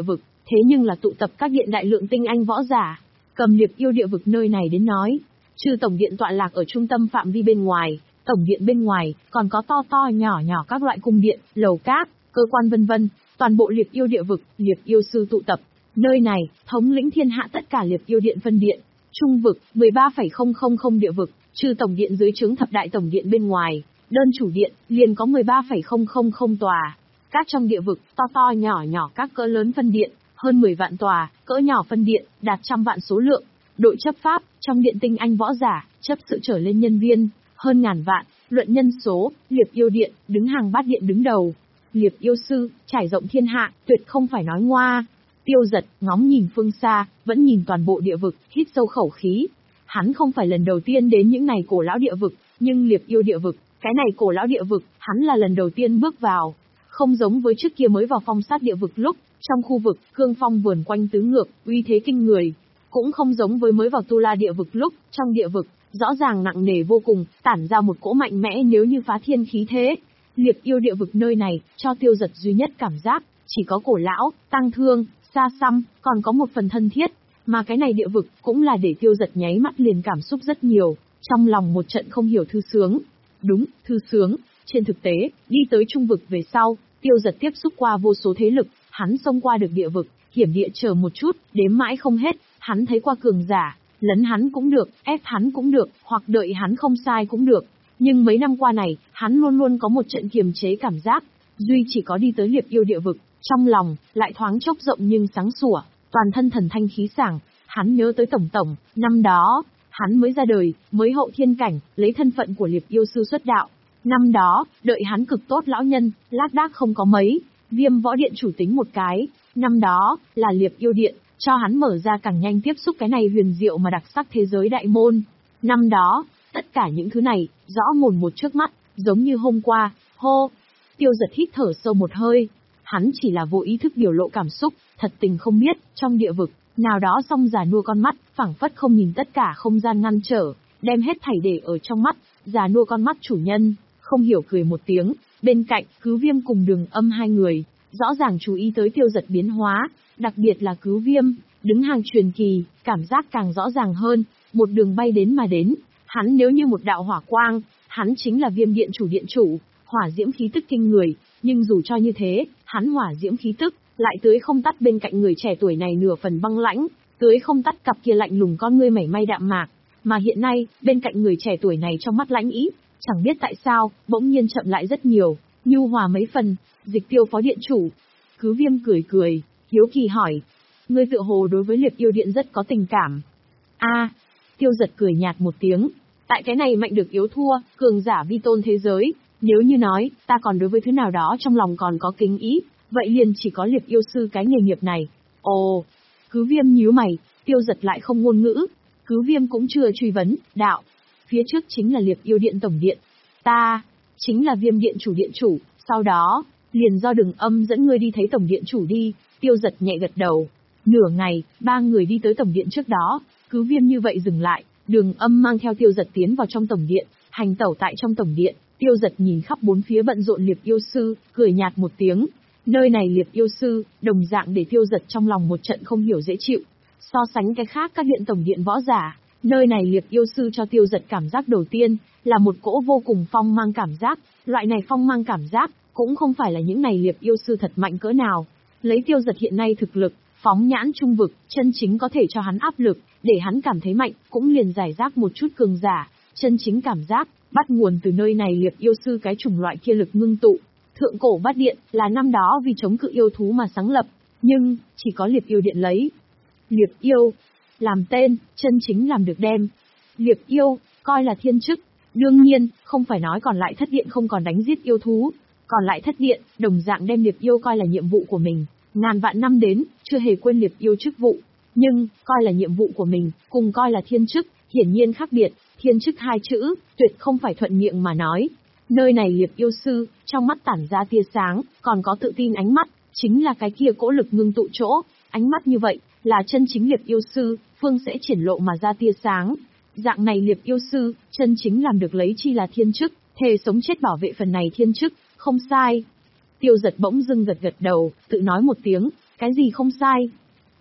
thế nhưng là tụ tập các điện đại lượng tinh anh võ giả, cầm liệp yêu địa vực nơi này đến nói. Trừ tổng điện tọa lạc ở trung tâm phạm vi bên ngoài, tổng điện bên ngoài, còn có to to nhỏ nhỏ các loại cung điện, lầu các, cơ quan vân vân, toàn bộ liệp yêu địa vực, liệp yêu sư tụ tập. Nơi này, thống lĩnh thiên hạ tất cả liệp yêu điện phân điện, trung vực, mười ba phẩy không không không địa vực, trừ tổng điện dưới trướng thập đại tổng điện bên ngoài, đơn chủ điện, liền có mười ba phẩy không không không tòa. Các trong địa vực, to to nhỏ nhỏ các cỡ lớn phân điện, hơn mười vạn tòa, cỡ nhỏ phân điện, đạt trăm vạn số lượng. Đội chấp pháp, trong điện tinh anh võ giả, chấp sự trở lên nhân viên, hơn ngàn vạn, luận nhân số, liệp yêu điện, đứng hàng bát điện đứng đầu. Liệp yêu sư, trải rộng thiên hạ, tuyệt không phải nói ngoa. Tiêu Giật, ngóng nhìn phương xa, vẫn nhìn toàn bộ địa vực, hít sâu khẩu khí. Hắn không phải lần đầu tiên đến những này cổ lão địa vực, nhưng liệp yêu địa vực, cái này cổ lão địa vực, hắn là lần đầu tiên bước vào. Không giống với trước kia mới vào phong sát địa vực lúc, trong khu vực, cương phong vườn quanh tứ ngược, uy thế kinh người. Cũng không giống với mới vào tu la địa vực lúc, trong địa vực, rõ ràng nặng nề vô cùng, tản ra một cỗ mạnh mẽ nếu như phá thiên khí thế. Liệp yêu địa vực nơi này, cho Tiêu Giật duy nhất cảm giác, chỉ có cổ lão, tăng thương, xa xăm, còn có một phần thân thiết. Mà cái này địa vực, cũng là để Tiêu Giật nháy mắt liền cảm xúc rất nhiều, trong lòng một trận không hiểu thư sướng. Đúng, thư sướng. Trên thực tế, đi tới trung vực về sau, Tiêu Giật tiếp xúc qua vô số thế lực, hắn xông qua được địa vực, hiểm địa chờ một chút, đếm mãi không hết, hắn thấy qua cường giả, lấn hắn cũng được, ép hắn cũng được, hoặc đợi hắn không sai cũng được. Nhưng mấy năm qua này, hắn luôn luôn có một trận kiềm chế cảm giác, duy chỉ có đi tới liệp yêu địa vực, trong lòng, lại thoáng chốc rộng nhưng sáng sủa, toàn thân thần thanh khí sảng. Hắn nhớ tới tổng tổng, năm đó, hắn mới ra đời, mới hậu thiên cảnh, lấy thân phận của liệp yêu sư xuất đạo. Năm đó, đợi hắn cực tốt lão nhân, lác đác không có mấy, Viêm Võ Điện chủ tính một cái, năm đó, là liệp yêu điện, cho hắn mở ra càng nhanh tiếp xúc cái này huyền diệu mà đặc sắc thế giới đại môn. Năm đó, tất cả những thứ này, rõ mồn một trước mắt, giống như hôm qua, hô. Tiêu Giật hít thở sâu một hơi, hắn chỉ là vô ý thức biểu lộ cảm xúc, thật tình không biết, trong địa vực, nào đó song già nua con mắt, phảng phất không nhìn tất cả không gian ngăn trở, đem hết thảy để ở trong mắt, già nua con mắt chủ nhân, không hiểu cười một tiếng, bên cạnh, Cứu Viêm cùng Đường Âm hai người, rõ ràng chú ý tới Tiêu Giật biến hóa, đặc biệt là Cứu Viêm, đứng hàng truyền kỳ, cảm giác càng rõ ràng hơn, một đường bay đến mà đến, hắn nếu như một đạo hỏa quang, hắn chính là Viêm Điện chủ điện chủ, hỏa diễm khí tức kinh người, nhưng dù cho như thế, hắn hỏa diễm khí tức, lại tưới không tắt bên cạnh người trẻ tuổi này nửa phần băng lãnh, tưới không tắt cặp kia lạnh lùng con ngươi mảy may đạm mạc, mà hiện nay, bên cạnh người trẻ tuổi này trong mắt lãnh ý, chẳng biết tại sao, bỗng nhiên chậm lại rất nhiều, nhu hòa mấy phần. Dịch Tiêu phó điện chủ. Cứu Viêm cười cười, hiếu kỳ hỏi, ngươi tựa hồ đối với liệp yêu điện rất có tình cảm. A, Tiêu Giật cười nhạt một tiếng, tại cái này mạnh được yếu thua, cường giả vi tôn thế giới, nếu như nói, ta còn đối với thứ nào đó trong lòng còn có kính ý, vậy liền chỉ có liệp yêu sư cái nghề nghiệp này. Ồ, Cứu Viêm nhíu mày, Tiêu Giật lại không ngôn ngữ, Cứu Viêm cũng chưa truy vấn, đạo, phía trước chính là liệp yêu điện tổng điện, ta, chính là Viêm Điện chủ điện chủ, sau đó, liền do Đường Âm dẫn ngươi đi thấy tổng điện chủ đi. Tiêu Giật nhẹ gật đầu. Nửa ngày, ba người đi tới tổng điện trước đó, Cứu Viêm như vậy dừng lại, Đường Âm mang theo Tiêu Giật tiến vào trong tổng điện, hành tẩu tại trong tổng điện. Tiêu Giật nhìn khắp bốn phía bận rộn liệp yêu sư, cười nhạt một tiếng. Nơi này liệp yêu sư, đồng dạng để Tiêu Giật trong lòng một trận không hiểu dễ chịu. So sánh cái khác các điện tổng điện võ giả, nơi này liệp yêu sư cho Tiêu Giật cảm giác đầu tiên, là một cỗ vô cùng phong mang cảm giác. Loại này phong mang cảm giác, cũng không phải là những này liệp yêu sư thật mạnh cỡ nào. Lấy Tiêu Giật hiện nay thực lực, phóng nhãn trung vực, chân chính có thể cho hắn áp lực, để hắn cảm thấy mạnh, cũng liền giải rác một chút cường giả. Chân chính cảm giác, bắt nguồn từ nơi này liệp yêu sư cái chủng loại kia lực ngưng tụ. Thượng cổ bát điện, là năm đó vì chống cự yêu thú mà sáng lập, nhưng, chỉ có liệp yêu điện lấy. Liệp yêu, làm tên, chân chính làm được đem. Liệp yêu, coi là thiên chức. Đương nhiên, không phải nói còn lại thất điện không còn đánh giết yêu thú. Còn lại thất điện, đồng dạng đem liệp yêu coi là nhiệm vụ của mình. Ngàn vạn năm đến, chưa hề quên liệp yêu chức vụ. Nhưng, coi là nhiệm vụ của mình, cùng coi là thiên chức, hiển nhiên khác biệt. Thiên chức hai chữ, tuyệt không phải thuận miệng mà nói. Nơi này liệp yêu sư, trong mắt tản ra tia sáng, còn có tự tin ánh mắt, chính là cái kia cỗ lực ngưng tụ chỗ. Ánh mắt như vậy, là chân chính liệp yêu sư, phương sẽ triển lộ mà ra tia sáng. Dạng này liệp yêu sư, chân chính làm được lấy chi là thiên chức, thề sống chết bảo vệ phần này thiên chức, không sai. Tiêu Giật bỗng dưng gật gật đầu, tự nói một tiếng, cái gì không sai,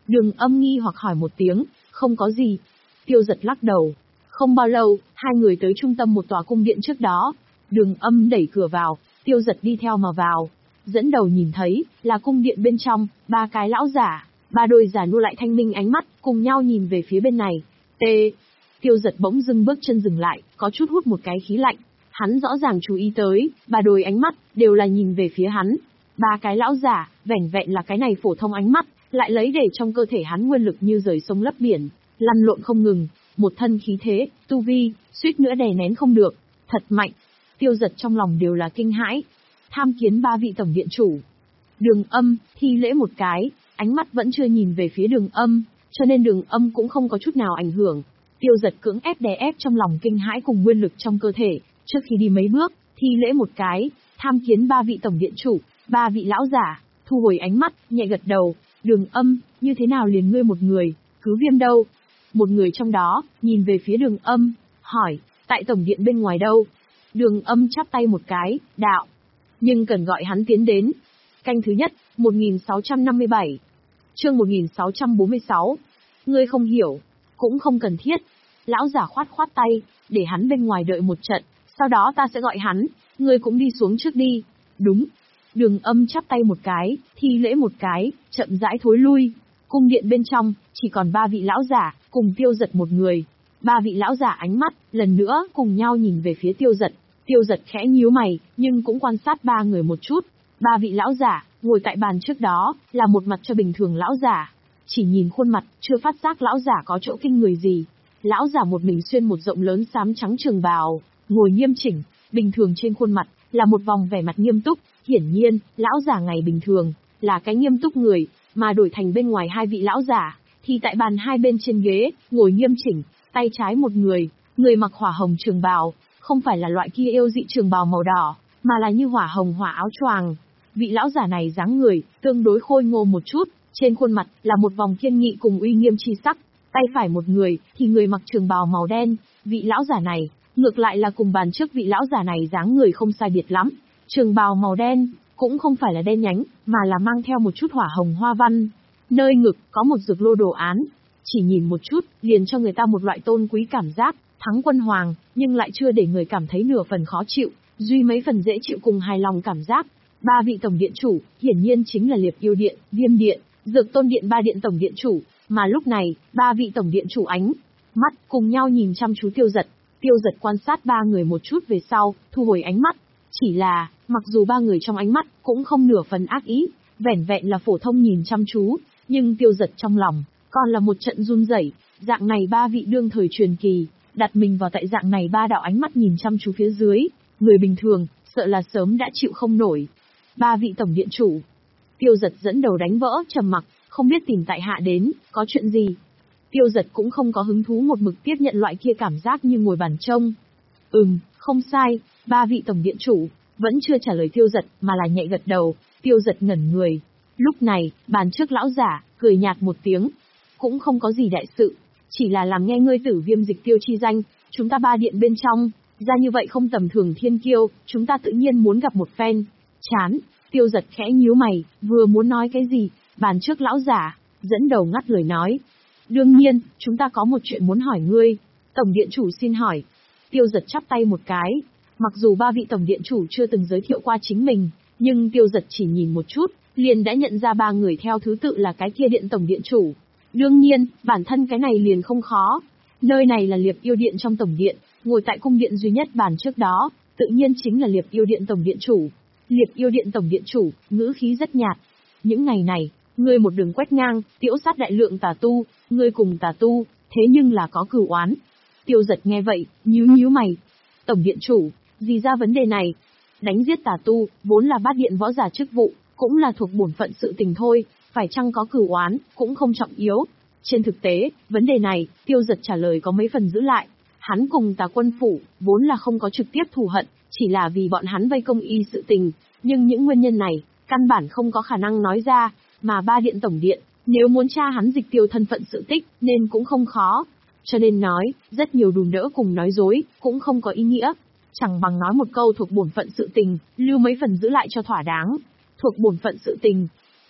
Đường Âm nghi hoặc hỏi một tiếng, không có gì. Tiêu Giật lắc đầu. Không bao lâu, hai người tới trung tâm một tòa cung điện trước đó. Đường Âm đẩy cửa vào, Tiêu Giật đi theo mà vào. Dẫn đầu nhìn thấy, là cung điện bên trong, ba cái lão giả, ba đôi giả nua lại thanh minh ánh mắt, cùng nhau nhìn về phía bên này. T. Tiêu Giật bỗng dưng bước chân dừng lại, có chút hút một cái khí lạnh. Hắn rõ ràng chú ý tới, ba đôi ánh mắt, đều là nhìn về phía hắn. Ba cái lão giả, vẻn vẹn là cái này phổ thông ánh mắt, lại lấy để trong cơ thể hắn nguyên lực như rời sông lấp biển, lăn lộn không ngừng, một thân khí thế, tu vi, suýt nữa đè nén không được, thật mạnh. Tiêu Giật trong lòng đều là kinh hãi. Tham kiến ba vị tổng điện chủ. Đường Âm thi lễ một cái, ánh mắt vẫn chưa nhìn về phía Đường Âm, cho nên Đường Âm cũng không có chút nào ảnh hưởng. Tiêu Giật cưỡng ép đè ép trong lòng kinh hãi cùng nguyên lực trong cơ thể, trước khi đi mấy bước, thi lễ một cái, tham kiến ba vị tổng điện chủ, ba vị lão giả, thu hồi ánh mắt, nhẹ gật đầu. Đường Âm, như thế nào liền ngươi một người, Cứ Viêm đâu? Một người trong đó, nhìn về phía Đường Âm, hỏi, tại tổng điện bên ngoài đâu? Đường Âm chắp tay một cái, đạo. Nhưng cần gọi hắn tiến đến. Canh thứ nhất, một nghìn sáu trăm năm mươi bảy. Chương một nghìn sáu trăm bốn mươi sáu. Ngươi không hiểu, cũng không cần thiết. Lão giả khoát khoát tay, để hắn bên ngoài đợi một trận, sau đó ta sẽ gọi hắn, ngươi cũng đi xuống trước đi. Đúng. Đường Âm chắp tay một cái, thi lễ một cái, chậm rãi thối lui. Cung điện bên trong, chỉ còn ba vị lão giả, cùng Tiêu Giật một người. Ba vị lão giả ánh mắt, lần nữa, cùng nhau nhìn về phía Tiêu Giật. Tiêu Giật khẽ nhíu mày, nhưng cũng quan sát ba người một chút. Ba vị lão giả, ngồi tại bàn trước đó, là một mặt cho bình thường lão giả. Chỉ nhìn khuôn mặt, chưa phát giác lão giả có chỗ kinh người gì. Lão giả một mình xuyên một rộng lớn xám trắng trường bào, ngồi nghiêm chỉnh, bình thường trên khuôn mặt, là một vòng vẻ mặt nghiêm túc. Hiển nhiên, lão giả ngày bình thường, là cái nghiêm túc người, mà đổi thành bên ngoài hai vị lão giả, thì tại bàn hai bên trên ghế, ngồi nghiêm chỉnh, tay trái một người, người mặc hỏa hồng trường bào, không phải là loại kia yêu dị trường bào màu đỏ, mà là như hỏa hồng hỏa áo choàng. Vị lão giả này dáng người, tương đối khôi ngô một chút, trên khuôn mặt, là một vòng kiên nghị cùng uy nghiêm chi sắc. Tay phải một người, thì người mặc trường bào màu đen, vị lão giả này, ngược lại là cùng bàn trước vị lão giả này dáng người không sai biệt lắm. Trường bào màu đen, cũng không phải là đen nhánh, mà là mang theo một chút hỏa hồng hoa văn. Nơi ngực, có một dược lô đồ án. Chỉ nhìn một chút, liền cho người ta một loại tôn quý cảm giác, thắng quân hoàng, nhưng lại chưa để người cảm thấy nửa phần khó chịu, duy mấy phần dễ chịu cùng hài lòng cảm giác. Ba vị tổng điện chủ, hiển nhiên chính là Liệp Yêu Điện, Viêm Điện, Dược Tôn Điện ba điện tổng điện chủ, mà lúc này, ba vị tổng điện chủ ánh mắt cùng nhau nhìn chăm chú Tiêu Giật. Tiêu Giật quan sát ba người một chút về sau, thu hồi ánh mắt. Chỉ là, mặc dù ba người trong ánh mắt cũng không nửa phần ác ý, vẻn vẹn là phổ thông nhìn chăm chú, nhưng Tiêu Giật trong lòng còn là một trận run rẩy. Dạng này ba vị đương thời truyền kỳ, đặt mình vào tại dạng này ba đạo ánh mắt nhìn chăm chú phía dưới, người bình thường sợ là sớm đã chịu không nổi. Ba vị tổng điện chủ. Tiêu Giật dẫn đầu đánh vỡ trầm mặc, không biết tìm tại hạ đến, có chuyện gì. Tiêu Giật cũng không có hứng thú một mực tiếp nhận loại kia cảm giác như ngồi bàn trông. Ừm, không sai, ba vị tổng điện chủ, vẫn chưa trả lời Tiêu Giật, mà là nhẹ gật đầu. Tiêu Giật ngẩn người. Lúc này, bàn trước lão giả, cười nhạt một tiếng. Cũng không có gì đại sự, chỉ là làm nghe ngươi Tử Viêm dịch tiêu chi danh, chúng ta ba điện bên trong, ra như vậy không tầm thường thiên kiêu, chúng ta tự nhiên muốn gặp một phen. Chán, Tiêu Giật khẽ nhíu mày, vừa muốn nói cái gì, bàn trước lão giả, dẫn đầu ngắt lời nói. Đương nhiên, chúng ta có một chuyện muốn hỏi ngươi. Tổng điện chủ xin hỏi. Tiêu Giật chắp tay một cái. Mặc dù ba vị tổng điện chủ chưa từng giới thiệu qua chính mình, nhưng Tiêu Giật chỉ nhìn một chút, liền đã nhận ra ba người theo thứ tự là cái kia điện tổng điện chủ. Đương nhiên, bản thân cái này liền không khó. Nơi này là Liệp Yêu Điện trong tổng điện, ngồi tại cung điện duy nhất bàn trước đó, tự nhiên chính là Liệp Yêu Điện tổng điện chủ. Liệp Yêu Điện tổng điện chủ, ngữ khí rất nhạt. Những ngày này, ngươi một đường quét ngang, tiễu sát đại lượng tà tu, ngươi cùng tà tu, thế nhưng là có cửu oán. Tiêu Giật nghe vậy, nhíu nhíu mày. Tổng điện chủ, gì ra vấn đề này? Đánh giết tà tu, vốn là bát điện võ giả chức vụ, cũng là thuộc bổn phận sự tình thôi, phải chăng có cửu oán, cũng không trọng yếu. Trên thực tế, vấn đề này, Tiêu Giật trả lời có mấy phần giữ lại. Hắn cùng Tà Quân Phủ, vốn là không có trực tiếp thù hận, chỉ là vì bọn hắn vây công y sự tình, nhưng những nguyên nhân này, căn bản không có khả năng nói ra, mà ba điện tổng điện, nếu muốn tra hắn dịch tiêu thân phận sự tích, nên cũng không khó. Cho nên nói, rất nhiều đùn đỡ cùng nói dối, cũng không có ý nghĩa. Chẳng bằng nói một câu thuộc bổn phận sự tình, lưu mấy phần giữ lại cho thỏa đáng. Thuộc bổn phận sự tình.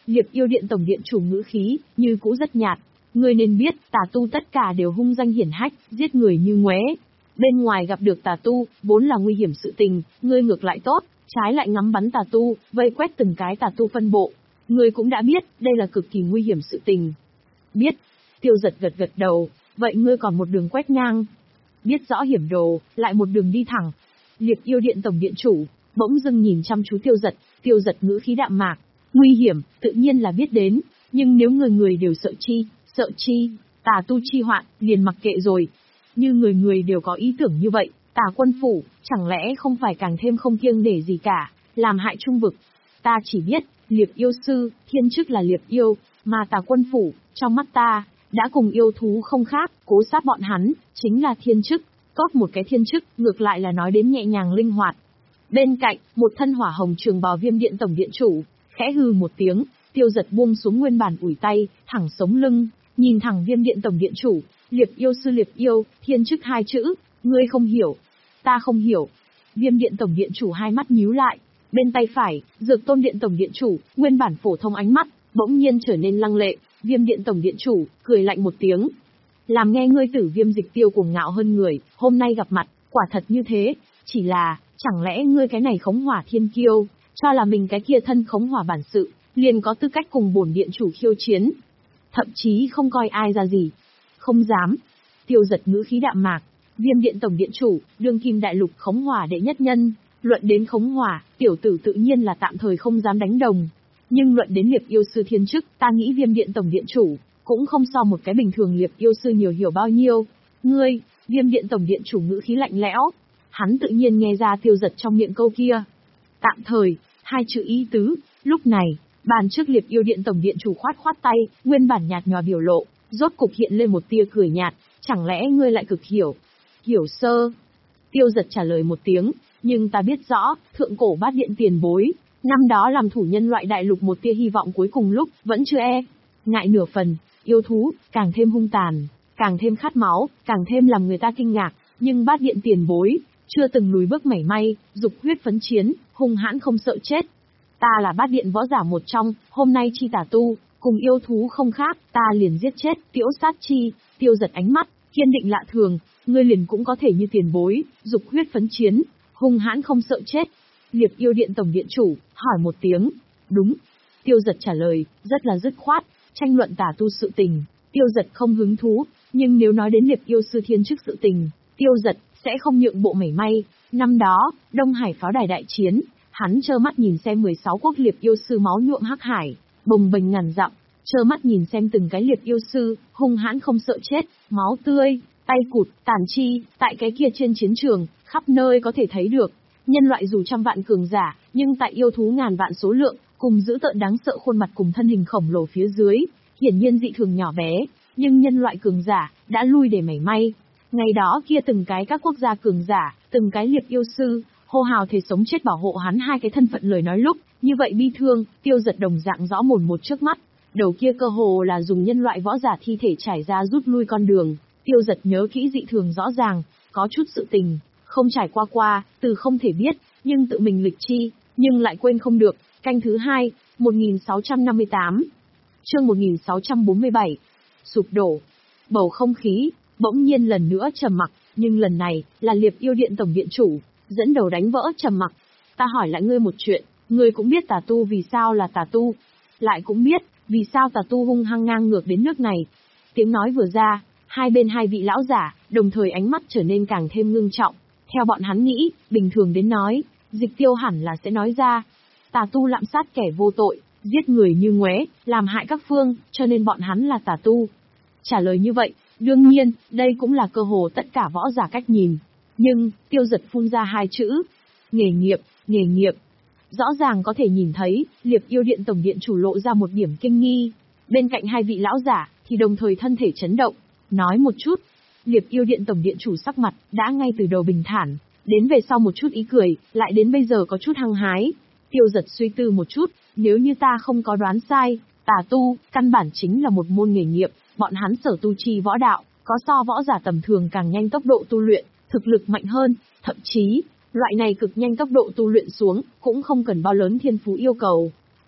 Liệp Yêu Điện tổng điện chủ ngữ khí, như cũ rất nhạt. Ngươi nên biết, tà tu tất cả đều hung danh hiển hách, giết người như ngoé. Bên ngoài gặp được tà tu, vốn là nguy hiểm sự tình, ngươi ngược lại tốt, trái lại ngắm bắn tà tu, vây quét từng cái tà tu phân bộ. Ngươi cũng đã biết, đây là cực kỳ nguy hiểm sự tình. Biết. Tiêu Giật gật gật đầu, vậy ngươi còn một đường quét ngang. Biết rõ hiểm đồ, lại một đường đi thẳng. Liệp Yêu Điện tổng điện chủ, bỗng dưng nhìn chăm chú Tiêu Giật, Tiêu Giật ngữ khí đạm mạc. Nguy hiểm, tự nhiên là biết đến, nhưng nếu người người đều sợ chi, sợ chi, tà tu chi hoạn, liền mặc kệ rồi. Như người người đều có ý tưởng như vậy, tà quân phủ, chẳng lẽ không phải càng thêm không kiêng nể gì cả, làm hại trung vực. Ta chỉ biết, Liệp Yêu sư, thiên chức là Liệp Yêu, mà tà quân phủ, trong mắt ta, đã cùng yêu thú không khác, cố sát bọn hắn, chính là thiên chức. Tốt một cái thiên chức, ngược lại là nói đến nhẹ nhàng linh hoạt. Bên cạnh, một thân hỏa hồng trường bào Viêm Điện tổng điện chủ, khẽ hừ một tiếng, Tiêu Giật buông xuống nguyên bản ủi tay, thẳng sống lưng, nhìn thẳng Viêm Điện tổng điện chủ, Liệp Yêu sư Liệp Yêu, thiên chức hai chữ, ngươi không hiểu, ta không hiểu. Viêm Điện tổng điện chủ hai mắt nhíu lại, bên tay phải, Dược Tôn Điện tổng điện chủ, nguyên bản phổ thông ánh mắt, bỗng nhiên trở nên lăng lệ. Viêm Điện tổng điện chủ cười lạnh một tiếng, làm nghe ngươi Tử Viêm Dịch Tiêu cuồng ngạo hơn người, hôm nay gặp mặt, quả thật như thế, chỉ là, chẳng lẽ ngươi cái này khống hỏa thiên kiêu, cho là mình cái kia thân khống hỏa bản sự, liền có tư cách cùng bổn điện chủ khiêu chiến. Thậm chí không coi ai ra gì. Không dám. Tiêu Giật ngữ khí đạm mạc, Viêm Điện tổng điện chủ, đương kim đại lục khống hỏa đệ nhất nhân, luận đến khống hỏa, tiểu tử tự nhiên là tạm thời không dám đánh đồng. Nhưng luận đến Liệp Yêu sư thiên chức, ta nghĩ Viêm Điện tổng điện chủ, cũng không so một cái bình thường Liệp Yêu sư nhiều hiểu bao nhiêu. Ngươi, Viêm Điện tổng điện chủ ngữ khí lạnh lẽo. Hắn tự nhiên nghe ra Tiêu Giật trong miệng câu kia. Tạm thời, hai chữ ý tứ, lúc này, bàn trước Liệp Yêu Điện tổng điện chủ khoát khoát tay, nguyên bản nhạt nhòa biểu lộ, rốt cục hiện lên một tia cười nhạt, chẳng lẽ ngươi lại cực hiểu? Hiểu sơ. Tiêu Giật trả lời một tiếng, nhưng ta biết rõ, thượng cổ bát điện tiền bối, năm đó làm thủ nhân loại đại lục một tia hy vọng cuối cùng lúc, vẫn chưa e. Ngại nửa phần, yêu thú, càng thêm hung tàn, càng thêm khát máu, càng thêm làm người ta kinh ngạc, nhưng bát điện tiền bối, chưa từng lùi bước mảy may, dục huyết phấn chiến, hung hãn không sợ chết. Ta là bát điện võ giả một trong, hôm nay chi tà tu, cùng yêu thú không khác, ta liền giết chết, tiễu sát chi. Tiêu Giật ánh mắt, kiên định lạ thường, ngươi liền cũng có thể như tiền bối, dục huyết phấn chiến, hung hãn không sợ chết. Liệp Yêu Điện tổng điện chủ, hỏi một tiếng, đúng. Tiêu Giật trả lời, rất là dứt khoát, tranh luận tà tu sự tình, Tiêu Giật không hứng thú, nhưng nếu nói đến Liệp Yêu sư thiên chức sự tình, Tiêu Giật sẽ không nhượng bộ mảy may. Năm đó, Đông Hải pháo đài đại chiến, hắn trơ mắt nhìn xem mười sáu quốc Liệp Yêu sư máu nhuộm hắc hải, bồng bềnh ngàn dặm, trơ mắt nhìn xem từng cái Liệp Yêu sư, hung hãn không sợ chết, máu tươi, tay cụt, tàn chi, tại cái kia trên chiến trường, khắp nơi có thể thấy được. Nhân loại dù trăm vạn cường giả, nhưng tại yêu thú ngàn vạn số lượng, cùng dữ tợn đáng sợ khuôn mặt cùng thân hình khổng lồ phía dưới, hiển nhiên dị thường nhỏ bé, nhưng nhân loại cường giả, đã lui để mảy may. Ngày đó kia từng cái các quốc gia cường giả, từng cái Liệp Yêu sư, hô hào thề sống chết bảo hộ hắn hai cái thân phận lời nói lúc, như vậy bi thương, Tiêu Giật đồng dạng rõ mồn một trước mắt. Đầu kia cơ hồ là dùng nhân loại võ giả thi thể trải ra rút lui con đường, Tiêu Giật nhớ kỹ dị thường rõ ràng, có chút sự tình, không trải qua qua, từ không thể biết, nhưng tự mình lịch chi, nhưng lại quên không được. Canh thứ hai, một nghìn sáu trăm năm mươi tám. Chương một nghìn sáu trăm bốn mươi bảy. Sụp đổ. Bầu không khí bỗng nhiên lần nữa trầm mặc, nhưng lần này là Liệp Yêu Điện tổng điện chủ dẫn đầu đánh vỡ trầm mặc. Ta hỏi lại ngươi một chuyện, ngươi cũng biết tà tu vì sao là tà tu, lại cũng biết vì sao tà tu hung hăng ngang ngược đến nước này. Tiếng nói vừa ra, hai bên hai vị lão giả đồng thời ánh mắt trở nên càng thêm ngưng trọng. Theo bọn hắn nghĩ, bình thường đến nói, Dịch Tiêu hẳn là sẽ nói ra, tà tu lạm sát kẻ vô tội, giết người như ngoé, làm hại các phương, cho nên bọn hắn là tà tu. Trả lời như vậy, đương nhiên, đây cũng là cơ hồ tất cả võ giả cách nhìn. Nhưng, Tiêu Giật phun ra hai chữ, nghề nghiệp, nghề nghiệp. Rõ ràng có thể nhìn thấy, Liệp Yêu Điện tổng điện chủ lộ ra một điểm kinh nghi. Bên cạnh hai vị lão giả, thì đồng thời thân thể chấn động. Nói một chút, Liệp Yêu Điện tổng điện chủ sắc mặt, đã ngay từ đầu bình thản, đến về sau một chút ý cười, lại đến bây giờ có chút hăng hái. Tiêu Giật suy tư một chút, nếu như ta không có đoán sai, tà tu, căn bản chính là một môn nghề nghiệp, bọn hắn sở tu trì võ đạo, có so võ giả tầm thường càng nhanh tốc độ tu luyện, thực lực mạnh hơn, thậm chí, loại này cực nhanh tốc độ tu luyện xuống, cũng không cần bao lớn thiên phú yêu cầu.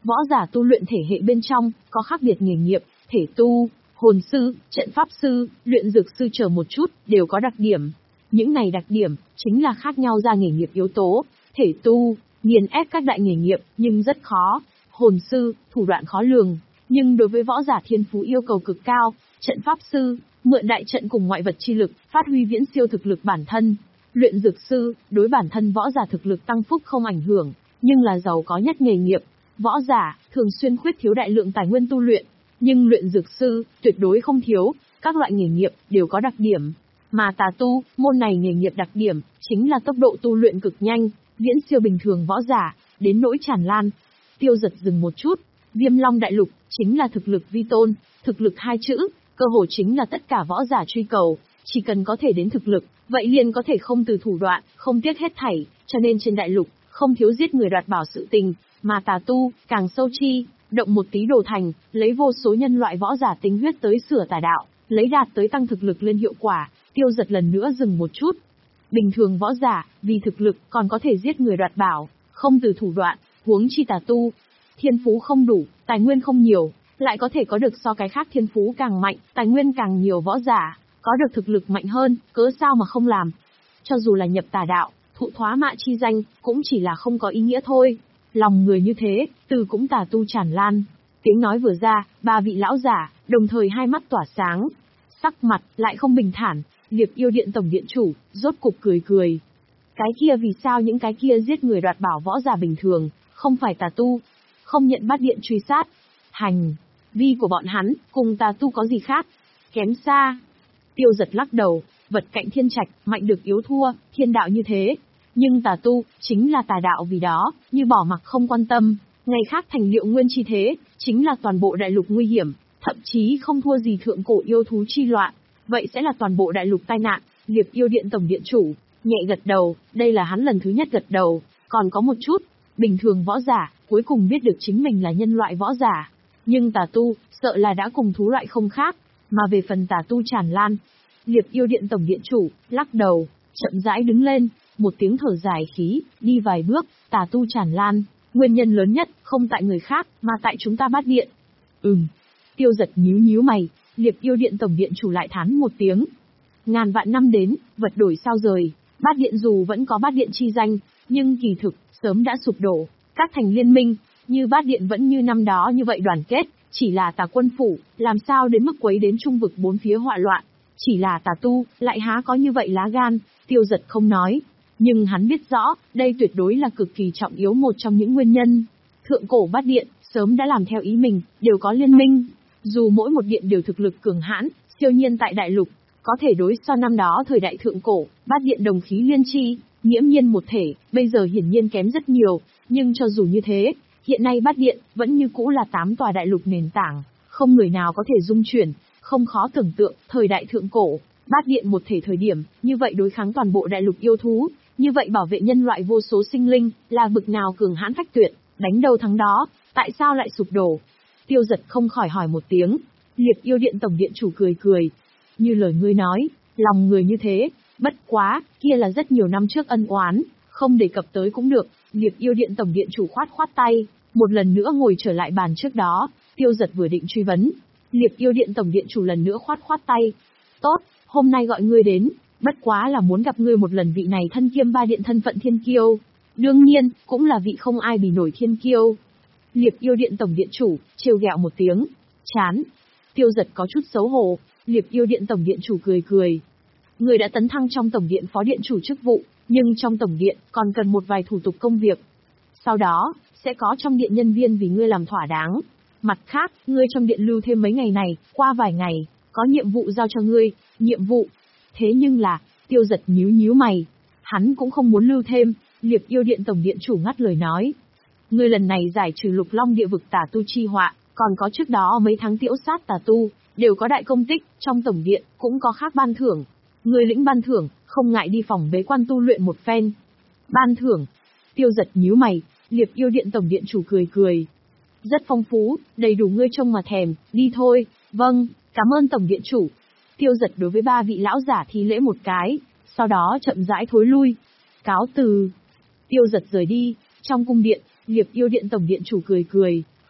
Võ giả tu luyện thể hệ bên trong, có khác biệt nghề nghiệp, thể tu, hồn sư, trận pháp sư, luyện dược sư chờ một chút, đều có đặc điểm. Những này đặc điểm, chính là khác nhau ra nghề nghiệp yếu tố. Thể tu, nghiền ép các đại nghề nghiệp, nhưng rất khó. Hồn sư, thủ đoạn khó lường, nhưng đối với võ giả thiên phú yêu cầu cực cao. Trận pháp sư, mượn đại trận cùng ngoại vật chi lực, phát huy viễn siêu thực lực bản thân. Luyện dược sư, đối bản thân võ giả thực lực tăng phúc không ảnh hưởng, nhưng là giàu có nhất nghề nghiệp. Võ giả, thường xuyên khuyết thiếu đại lượng tài nguyên tu luyện, nhưng luyện dược sư, tuyệt đối không thiếu, các loại nghề nghiệp, đều có đặc điểm. Mà tà tu, môn này nghề nghiệp đặc điểm, chính là tốc độ tu luyện cực nhanh, viễn siêu bình thường võ giả, đến nỗi tràn lan. Tiêu Giật dừng một chút, Viêm Long Đại Lục, chính là thực lực vi tôn, thực lực hai chữ, cơ hồ chính là tất cả võ giả truy cầu, chỉ cần có thể đến thực lực, vậy liền có thể không từ thủ đoạn, không tiếc hết thảy, cho nên trên đại lục, không thiếu giết người đoạt bảo sự tình, mà tà tu, càng sâu chi, động một tí đồ thành, lấy vô số nhân loại võ giả tinh huyết tới sửa tà đạo, lấy đạt tới tăng thực lực lên hiệu quả. Tiêu Giật lần nữa dừng một chút. Bình thường võ giả, vì thực lực còn có thể giết người đoạt bảo, không từ thủ đoạn, huống chi tà tu. Thiên phú không đủ, tài nguyên không nhiều, lại có thể có được so cái khác thiên phú càng mạnh, tài nguyên càng nhiều võ giả, có được thực lực mạnh hơn, cớ sao mà không làm. Cho dù là nhập tà đạo, thụ thoá mạ chi danh, cũng chỉ là không có ý nghĩa thôi. Lòng người như thế, từ cũng tà tu tràn lan. Tiếng nói vừa ra, ba vị lão giả, đồng thời hai mắt tỏa sáng. Sắc mặt, lại không bình thản, Liệp Yêu Điện tổng điện chủ, rốt cục cười cười. Cái kia vì sao những cái kia giết người đoạt bảo võ giả bình thường, không phải tà tu, không nhận bát điện truy sát. Hành vi của bọn hắn, cùng tà tu có gì khác? Kém xa. Tiêu Giật lắc đầu, vật cạnh thiên trạch, mạnh được yếu thua, thiên đạo như thế. Nhưng tà tu, chính là tà đạo vì đó, như bỏ mặc không quan tâm, ngày khác thành liệu nguyên chi thế, chính là toàn bộ đại lục nguy hiểm, thậm chí không thua gì thượng cổ yêu thú chi loạn. Vậy sẽ là toàn bộ đại lục tai nạn. Liệp Yêu Điện tổng điện chủ, nhẹ gật đầu, đây là hắn lần thứ nhất gật đầu, còn có một chút, bình thường võ giả, cuối cùng biết được chính mình là nhân loại võ giả. Nhưng tà tu, sợ là đã cùng thú loại không khác, mà về phần tà tu tràn lan. Liệp Yêu Điện tổng điện chủ, lắc đầu, chậm rãi đứng lên, một tiếng thở dài khí, đi vài bước, tà tu tràn lan, nguyên nhân lớn nhất, không tại người khác, mà tại chúng ta bát điện. Ừm. Tiêu Giật nhíu nhíu mày, Liệp Yêu Điện tổng điện chủ lại thán một tiếng. Ngàn vạn năm đến, vật đổi sao rời, bát điện dù vẫn có bát điện chi danh, nhưng kỳ thực, sớm đã sụp đổ, các thành liên minh, như bát điện vẫn như năm đó như vậy đoàn kết, chỉ là tà quân phủ, làm sao đến mức quấy đến trung vực bốn phía họa loạn, chỉ là tà tu, lại há có như vậy lá gan. Tiêu Giật không nói, nhưng hắn biết rõ, đây tuyệt đối là cực kỳ trọng yếu một trong những nguyên nhân. Thượng cổ bát điện, sớm đã làm theo ý mình, đều có liên minh. Dù mỗi một điện đều thực lực cường hãn, siêu nhiên tại đại lục, có thể đối so năm đó thời đại thượng cổ, bát điện đồng khí liên chi, nghiễm nhiên một thể, bây giờ hiển nhiên kém rất nhiều, nhưng cho dù như thế, hiện nay bát điện, vẫn như cũ là tám tòa đại lục nền tảng, không người nào có thể dung chuyển, không khó tưởng tượng, thời đại thượng cổ, bát điện một thể thời điểm, như vậy đối kháng toàn bộ đại lục yêu thú, như vậy bảo vệ nhân loại vô số sinh linh, là bực nào cường hãn phách tuyệt, đánh đầu thắng đó, tại sao lại sụp đổ? Tiêu Giật không khỏi hỏi một tiếng. Liệp Yêu Điện tổng điện chủ cười cười. Như lời ngươi nói, lòng người như thế, bất quá, kia là rất nhiều năm trước ân oán, không đề cập tới cũng được. Liệp Yêu Điện tổng điện chủ khoát khoát tay, một lần nữa ngồi trở lại bàn trước đó. Tiêu Giật vừa định truy vấn, Liệp Yêu Điện tổng điện chủ lần nữa khoát khoát tay. Tốt, hôm nay gọi ngươi đến, bất quá là muốn gặp ngươi một lần, vị này thân kiêm ba điện thân phận thiên kiêu, đương nhiên, cũng là vị không ai bì nổi thiên kiêu. Liệp Yêu Điện tổng điện chủ, trêu ghẹo một tiếng. Chán. Tiêu Giật có chút xấu hổ. Liệp Yêu Điện tổng điện chủ cười cười. Người đã tấn thăng trong tổng điện phó điện chủ chức vụ, nhưng trong tổng điện còn cần một vài thủ tục công việc. Sau đó, sẽ có trong điện nhân viên vì ngươi làm thỏa đáng. Mặt khác, ngươi trong điện lưu thêm mấy ngày này, qua vài ngày, có nhiệm vụ giao cho ngươi. Nhiệm vụ. Thế nhưng là, Tiêu Giật nhíu nhíu mày. Hắn cũng không muốn lưu thêm. Liệp Yêu Điện tổng điện chủ ngắt lời nói. Ngươi lần này giải trừ Lục Long địa vực tà tu chi họa, còn có trước đó mấy tháng tiễu sát tà tu, đều có đại công tích, trong tổng điện, cũng có khác ban thưởng. Ngươi lĩnh ban thưởng, không ngại đi phòng bế quan tu luyện một phen. Ban thưởng. Tiêu Giật nhíu mày, Liệp Yêu Điện tổng điện chủ cười cười. Rất phong phú, đầy đủ ngươi trông mà thèm, đi thôi. Vâng, cảm ơn tổng điện chủ. Tiêu Giật đối với ba vị lão giả thi lễ một cái, sau đó chậm rãi thối lui. Cáo từ. Tiêu Giật rời đi, trong cung điện, Liệp Yêu Điện tổng điện chủ cười cười,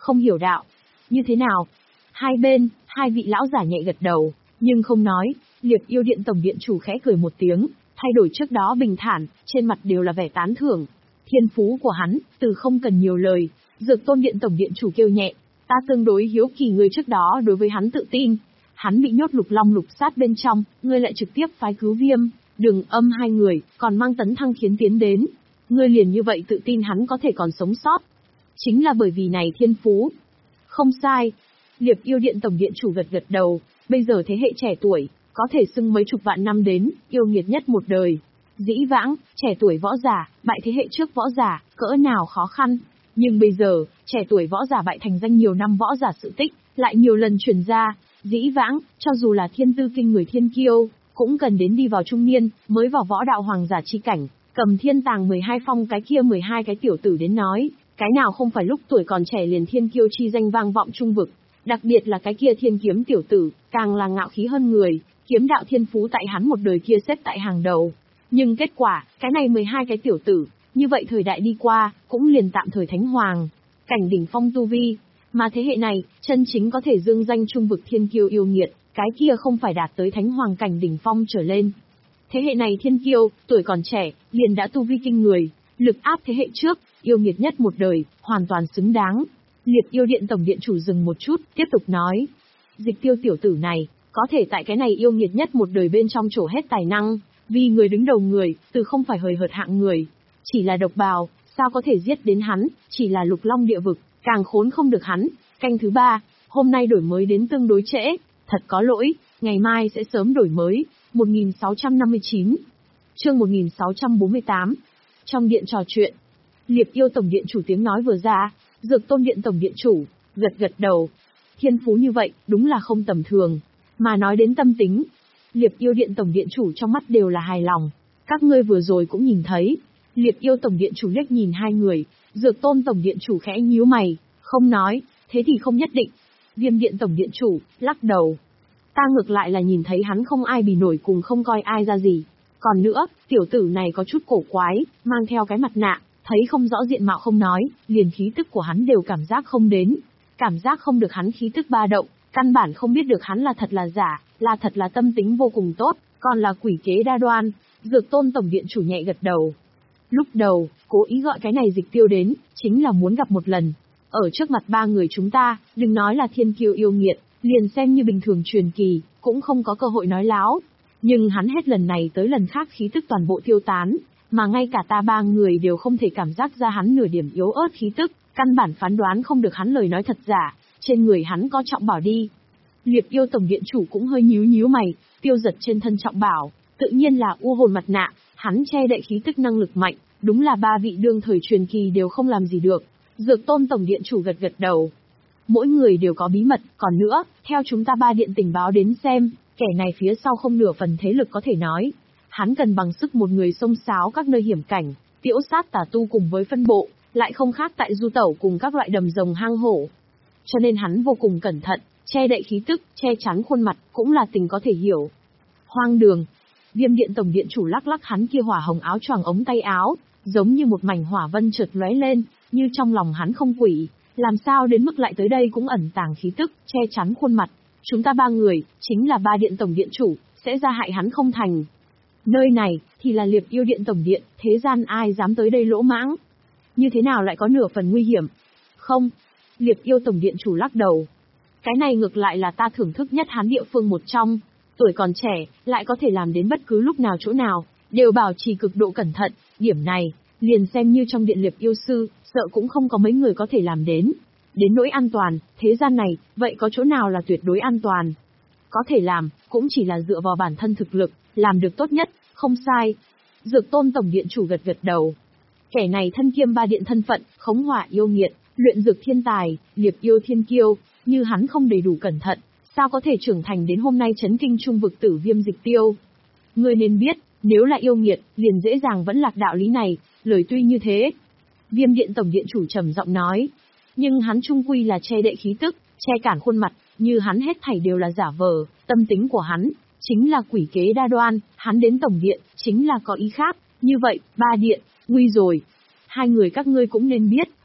Không hiểu đạo. Như thế nào? Hai bên, hai vị lão giả nhẹ gật đầu, nhưng không nói. Liệp Yêu Điện tổng điện chủ khẽ cười một tiếng, thay đổi trước đó bình thản, trên mặt đều là vẻ tán thưởng. Thiên phú của hắn, từ không cần nhiều lời. Dược Tôn Điện tổng điện chủ kêu nhẹ, ta tương đối hiếu kỳ người trước đó đối với hắn tự tin. Hắn bị nhốt lục long lục sát bên trong, ngươi lại trực tiếp phái cứu Viêm, Đường Âm hai người, còn mang Tấn Thăng khiến tiến đến. Ngươi liền như vậy tự tin hắn có thể còn sống sót. Chính là bởi vì này thiên phú. Không sai. Liệp Yêu Điện tổng điện chủ gật gật đầu, bây giờ thế hệ trẻ tuổi, có thể xưng mấy chục vạn năm đến, yêu nghiệt nhất một đời. Dĩ vãng, trẻ tuổi võ giả, bại thế hệ trước võ giả, cỡ nào khó khăn. Nhưng bây giờ, trẻ tuổi võ giả bại thành danh nhiều năm võ giả sự tích, lại nhiều lần truyền ra. Dĩ vãng, cho dù là thiên tư kinh người thiên kiêu, cũng cần đến đi vào trung niên, mới vào võ đạo hoàng giả chi cảnh, cầm thiên tàng mười hai phong cái kia mười hai cái tiểu tử đến nói, cái nào không phải lúc tuổi còn trẻ liền thiên kiêu chi danh vang vọng trung vực. Đặc biệt là cái kia thiên kiếm tiểu tử, càng là ngạo khí hơn người, kiếm đạo thiên phú tại hắn một đời kia xếp tại hàng đầu. Nhưng kết quả, cái này mười hai cái tiểu tử, như vậy thời đại đi qua, cũng liền tạm thời thánh hoàng, cảnh đỉnh phong tu vi. Mà thế hệ này, chân chính có thể dương danh trung vực thiên kiêu yêu nghiệt, cái kia không phải đạt tới thánh hoàng cảnh đỉnh phong trở lên. Thế hệ này thiên kiêu, tuổi còn trẻ, liền đã tu vi kinh người, lực áp thế hệ trước, yêu nghiệt nhất một đời, hoàn toàn xứng đáng. Liệp Yêu Điện tổng điện chủ dừng một chút, tiếp tục nói. Dịch Tiêu tiểu tử này, có thể tại cái này yêu nghiệt nhất một đời bên trong trổ hết tài năng, vì người đứng đầu người, từ không phải hời hợt hạng người. Chỉ là độc bào, sao có thể giết đến hắn, chỉ là lục long địa vực, càng khốn không được hắn. Canh thứ ba, hôm nay đổi mới đến tương đối trễ, thật có lỗi, ngày mai sẽ sớm đổi mới. một nghìn sáu trăm năm mươi chín, chương một nghìn sáu trăm bốn mươi tám. Trong điện trò chuyện, Liệp Yêu tổng điện chủ tiếng nói vừa ra, Dược Tôn Điện tổng điện chủ gật gật đầu. Thiên phú như vậy, đúng là không tầm thường. Mà nói đến tâm tính, Liệp Yêu Điện tổng điện chủ trong mắt đều là hài lòng. Các ngươi vừa rồi cũng nhìn thấy. Liệp Yêu tổng điện chủ liếc nhìn hai người, Dược Tôn tổng điện chủ khẽ nhíu mày, không nói, thế thì không nhất định. Viêm Điện tổng điện chủ lắc đầu. Ta ngược lại là nhìn thấy hắn không ai bì nổi cùng không coi ai ra gì. Còn nữa, tiểu tử này có chút cổ quái, mang theo cái mặt nạ, thấy không rõ diện mạo không nói, liền khí tức của hắn đều cảm giác không đến. Cảm giác không được hắn khí tức ba động, căn bản không biết được hắn là thật là giả, là thật là tâm tính vô cùng tốt, còn là quỷ kế đa đoan. Dược Tôn tổng điện chủ nhẹ gật đầu. Lúc đầu, cố ý gọi cái này Dịch Tiêu đến, chính là muốn gặp một lần. Ở trước mặt ba người chúng ta, đừng nói là thiên kiêu yêu nghiệt, liền xem như bình thường truyền kỳ, cũng không có cơ hội nói láo. Nhưng hắn hết lần này tới lần khác khí tức toàn bộ tiêu tán, mà ngay cả ta ba người đều không thể cảm giác ra hắn nửa điểm yếu ớt khí tức, căn bản phán đoán không được hắn lời nói thật giả, trên người hắn có trọng bảo đi. Liệp Yêu tổng điện chủ cũng hơi nhíu nhíu mày, tiêu giật trên thân trọng bảo, tự nhiên là u hồn mặt nạ, hắn che đậy khí tức năng lực mạnh, đúng là ba vị đương thời truyền kỳ đều không làm gì được. Dược Tôn tổng điện chủ gật gật đầu. Mỗi người đều có bí mật, còn nữa, theo chúng ta ba điện tình báo đến xem, kẻ này phía sau không nửa phần thế lực có thể nói. Hắn cần bằng sức một người xông xáo các nơi hiểm cảnh, tiễu sát tà tu cùng với phân bộ, lại không khác tại du tẩu cùng các loại đầm rồng hang hổ. Cho nên hắn vô cùng cẩn thận, che đậy khí tức, che chắn khuôn mặt, cũng là tình có thể hiểu. Hoang đường. Viêm Điện tổng điện chủ lắc lắc hắn kia hỏa hồng áo choàng ống tay áo, giống như một mảnh hỏa vân chợt lóe lên, như trong lòng hắn không quỷ, làm sao đến mức lại tới đây cũng ẩn tàng khí tức, che chắn khuôn mặt. Chúng ta ba người, chính là ba điện tổng điện chủ, sẽ ra hại hắn không thành. Nơi này, thì là Liệp Yêu Điện tổng điện, thế gian ai dám tới đây lỗ mãng. Như thế nào lại có nửa phần nguy hiểm? Không. Liệp Yêu tổng điện chủ lắc đầu. Cái này ngược lại là ta thưởng thức nhất hắn địa phương một trong. Tuổi còn trẻ, lại có thể làm đến bất cứ lúc nào chỗ nào, đều bảo trì cực độ cẩn thận, điểm này, liền xem như trong điện Liệp Yêu sư, sợ cũng không có mấy người có thể làm đến. Đến nỗi an toàn, thế gian này, vậy có chỗ nào là tuyệt đối an toàn? Có thể làm, cũng chỉ là dựa vào bản thân thực lực, làm được tốt nhất, không sai. Dược Tôn tổng điện chủ gật gật đầu. Kẻ này thân kiêm ba điện thân phận, khống hỏa yêu nghiệt, luyện dược thiên tài, Liệp Yêu thiên kiêu, như hắn không đầy đủ cẩn thận, sao có thể trưởng thành đến hôm nay chấn kinh trung vực tử Viêm Dịch Tiêu? Ngươi nên biết, nếu là yêu nghiệt, liền dễ dàng vẫn lạc đạo lý này, lời tuy như thế. Viêm Điện tổng điện chủ trầm giọng nói, nhưng hắn trung quy là che đậy khí tức, che cản khuôn mặt, như hắn hết thảy đều là giả vờ, tâm tính của hắn chính là quỷ kế đa đoan, hắn đến tổng điện chính là có ý khác, như vậy, ba điện, nguy rồi. Hai người các ngươi cũng nên biết,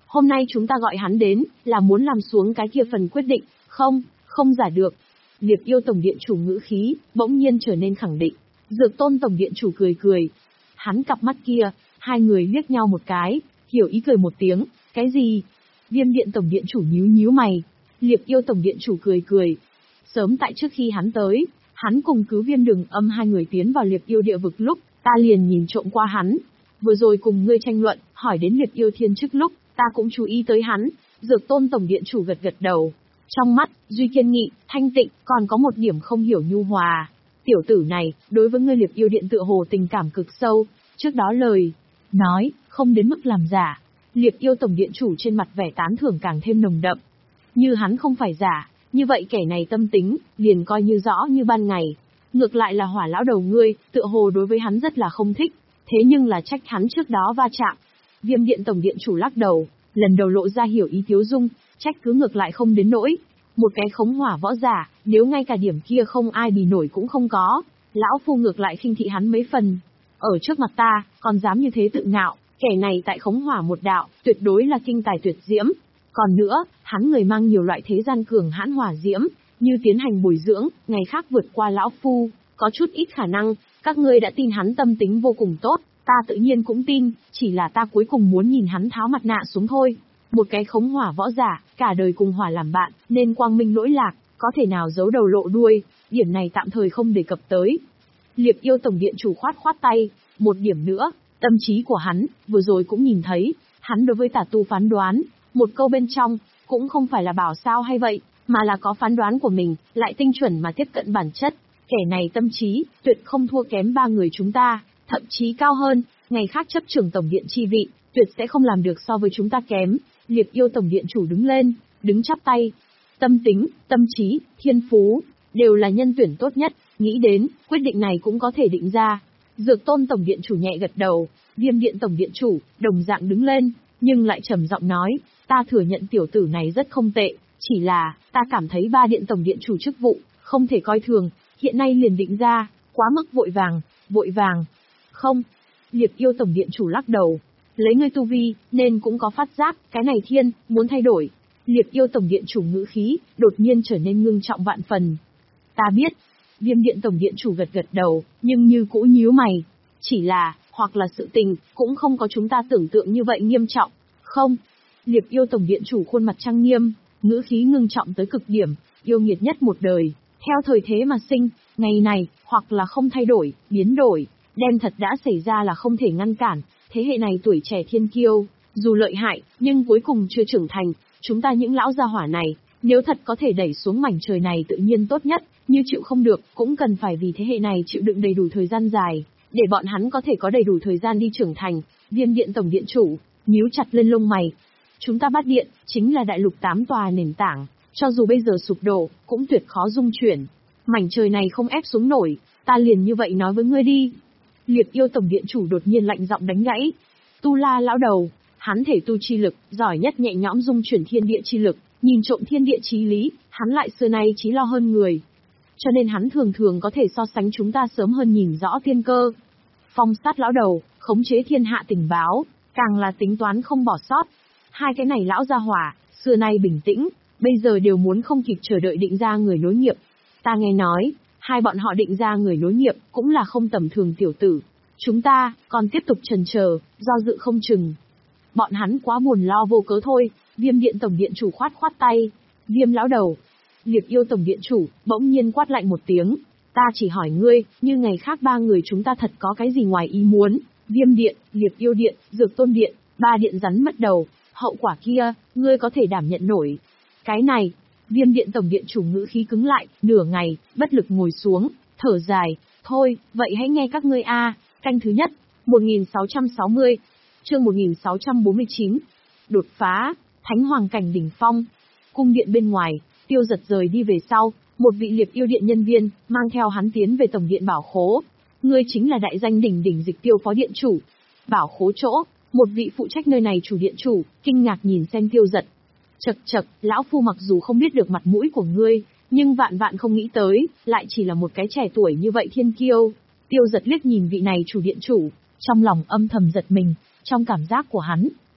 Hôm nay chúng ta gọi hắn đến, là muốn làm xuống cái kia phần quyết định, không, không giả được. Liệp Yêu Tổng Điện Chủ ngữ khí, bỗng nhiên trở nên khẳng định. Dược Tôn Tổng Điện Chủ cười cười. Hắn cặp mắt kia, hai người liếc nhau một cái, hiểu ý cười một tiếng, cái gì? Viêm Điện Tổng Điện Chủ nhíu nhíu mày. Liệp Yêu Tổng Điện Chủ cười cười. Sớm tại trước khi hắn tới, hắn cùng cứu Viêm Đường Âm hai người tiến vào Liệp Yêu địa vực lúc, ta liền nhìn trộm qua hắn. Vừa rồi cùng ngươi tranh luận, hỏi đến Liệp Yêu Thiên trước lúc, ta cũng chú ý tới hắn. Dược Tôn Tổng Điện Chủ gật gật đầu. Trong mắt, duy kiên nghị, thanh tịnh, còn có một điểm không hiểu nhu hòa. Tiểu tử này, đối với ngươi Liệp Yêu Điện tựa hồ tình cảm cực sâu, trước đó lời nói, không đến mức làm giả. Liệp Yêu Tổng Điện Chủ trên mặt vẻ tán thưởng càng thêm nồng đậm. Như hắn không phải giả, như vậy kẻ này tâm tính, liền coi như rõ như ban ngày. Ngược lại là Hỏa lão đầu ngươi, tựa hồ đối với hắn rất là không thích, thế nhưng là trách hắn trước đó va chạm. Viêm Điện Tổng Điện Chủ lắc đầu, lần đầu lộ ra hiểu ý Tiếu Dung, trách cứ ngược lại không đến nỗi. Một cái khống hỏa võ giả, nếu ngay cả điểm kia không ai bì nổi cũng không có, lão phu ngược lại khinh thị hắn mấy phần. Ở trước mặt ta, còn dám như thế tự ngạo, kẻ này tại khống hỏa một đạo, tuyệt đối là kinh tài tuyệt diễm. Còn nữa, hắn người mang nhiều loại thế gian cường hãn hỏa diễm, như tiến hành bồi dưỡng, ngày khác vượt qua lão phu, có chút ít khả năng, các ngươi đã tin hắn tâm tính vô cùng tốt, ta tự nhiên cũng tin, chỉ là ta cuối cùng muốn nhìn hắn tháo mặt nạ xuống thôi. Một cái khống hỏa võ giả, cả đời cùng hỏa làm bạn, nên quang minh lỗi lạc, có thể nào giấu đầu lộ đuôi, điểm này tạm thời không đề cập tới. Liệp Yêu Tổng Điện Chủ khoát khoát tay, một điểm nữa, tâm trí của hắn, vừa rồi cũng nhìn thấy, hắn đối với tà tu phán đoán, một câu bên trong, cũng không phải là bảo sao hay vậy, mà là có phán đoán của mình, lại tinh chuẩn mà tiếp cận bản chất. Kẻ này tâm trí, tuyệt không thua kém ba người chúng ta, thậm chí cao hơn, ngày khác chấp trưởng Tổng Điện chi vị, tuyệt sẽ không làm được so với chúng ta kém. Liệp Yêu Tổng Điện Chủ đứng lên, đứng chắp tay. Tâm tính, tâm trí, thiên phú, đều là nhân tuyển tốt nhất, nghĩ đến, quyết định này cũng có thể định ra. Dược Tôn Tổng Điện Chủ nhẹ gật đầu, Viêm Điện Tổng Điện Chủ, đồng dạng đứng lên, nhưng lại trầm giọng nói, ta thừa nhận tiểu tử này rất không tệ, chỉ là, ta cảm thấy ba Điện Tổng Điện Chủ chức vụ, không thể coi thường, hiện nay liền định ra, quá mức vội vàng, vội vàng. Không, Liệp Yêu Tổng Điện Chủ lắc đầu. Lấy ngươi tu vi, nên cũng có phát giác, cái này thiên, muốn thay đổi. Liệp Yêu Tổng Điện Chủ ngữ khí, đột nhiên trở nên ngưng trọng vạn phần. Ta biết. Viêm Điện Tổng Điện Chủ gật gật đầu, nhưng như cũ nhíu mày. Chỉ là, hoặc là sự tình, cũng không có chúng ta tưởng tượng như vậy nghiêm trọng. Không. Liệp Yêu Tổng Điện Chủ khuôn mặt trang nghiêm, ngữ khí ngưng trọng tới cực điểm, yêu nghiệt nhất một đời. Theo thời thế mà sinh, ngày này, hoặc là không thay đổi, biến đổi, đem thật đã xảy ra là không thể ngăn cản. Thế hệ này tuổi trẻ thiên kiêu, dù lợi hại, nhưng cuối cùng chưa trưởng thành, chúng ta những lão gia hỏa này, nếu thật có thể đẩy xuống mảnh trời này tự nhiên tốt nhất, như chịu không được, cũng cần phải vì thế hệ này chịu đựng đầy đủ thời gian dài, để bọn hắn có thể có đầy đủ thời gian đi trưởng thành. Viêm Điện Tổng Điện Chủ, nhíu chặt lên lông mày. Chúng ta Bát Điện, chính là đại lục tám tòa nền tảng, cho dù bây giờ sụp đổ, cũng tuyệt khó dung chuyển. Mảnh trời này không ép xuống nổi, ta liền như vậy nói với ngươi đi. Liệp Yêu Tổng Điện Chủ đột nhiên lạnh giọng đánh gãy. Tu La lão đầu, hắn thể tu chi lực, giỏi nhất nhẹ nhõm dung chuyển thiên địa chi lực, nhìn trộm thiên địa chí lý, hắn lại xưa nay chí lo hơn người. Cho nên hắn thường thường có thể so sánh chúng ta sớm hơn nhìn rõ thiên cơ. Phong Sát lão đầu, khống chế thiên hạ tình báo, càng là tính toán không bỏ sót. Hai cái này lão gia hỏa, xưa nay bình tĩnh, bây giờ đều muốn không kịp chờ đợi định ra người nối nghiệp. Ta nghe nói, hai bọn họ định ra người nối nghiệp, cũng là không tầm thường tiểu tử. Chúng ta, còn tiếp tục chần chờ, do dự không chừng. Bọn hắn quá buồn lo vô cớ thôi. Viêm Điện Tổng Điện Chủ khoát khoát tay. Viêm lão đầu. Liệp Yêu Tổng Điện Chủ, bỗng nhiên quát lạnh một tiếng. Ta chỉ hỏi ngươi, như ngày khác ba người chúng ta thật có cái gì ngoài ý muốn. Viêm Điện, Liệp Yêu Điện, Dược Tôn Điện, ba điện rắn mất đầu. Hậu quả kia, ngươi có thể đảm nhận nổi. Cái này, Viêm Điện Tổng Điện Chủ ngữ khí cứng lại, nửa ngày, bất lực ngồi xuống, thở dài. Thôi, vậy hãy nghe các ngươi a. Canh thứ nhất, một nghìn sáu trăm sáu mươi, chương một nghìn sáu trăm bốn mươi chín. Đột phá, Thánh Hoàng Cảnh đỉnh phong. Cung điện bên ngoài, Tiêu Giật rời đi về sau, một vị Liệp Yêu Điện nhân viên, mang theo hắn tiến về Tổng Điện Bảo Khố. Ngươi chính là đại danh đỉnh đỉnh Dịch Tiêu Phó Điện Chủ. Bảo Khố chỗ, một vị phụ trách nơi này chủ điện chủ, kinh ngạc nhìn xem Tiêu Giật. Chậc chậc, lão phu mặc dù không biết được mặt mũi của ngươi, nhưng vạn vạn không nghĩ tới, lại chỉ là một cái trẻ tuổi như vậy thiên kiêu. Tiêu Giật liếc nhìn vị này chủ điện chủ, trong lòng âm thầm giật mình, trong cảm giác của hắn,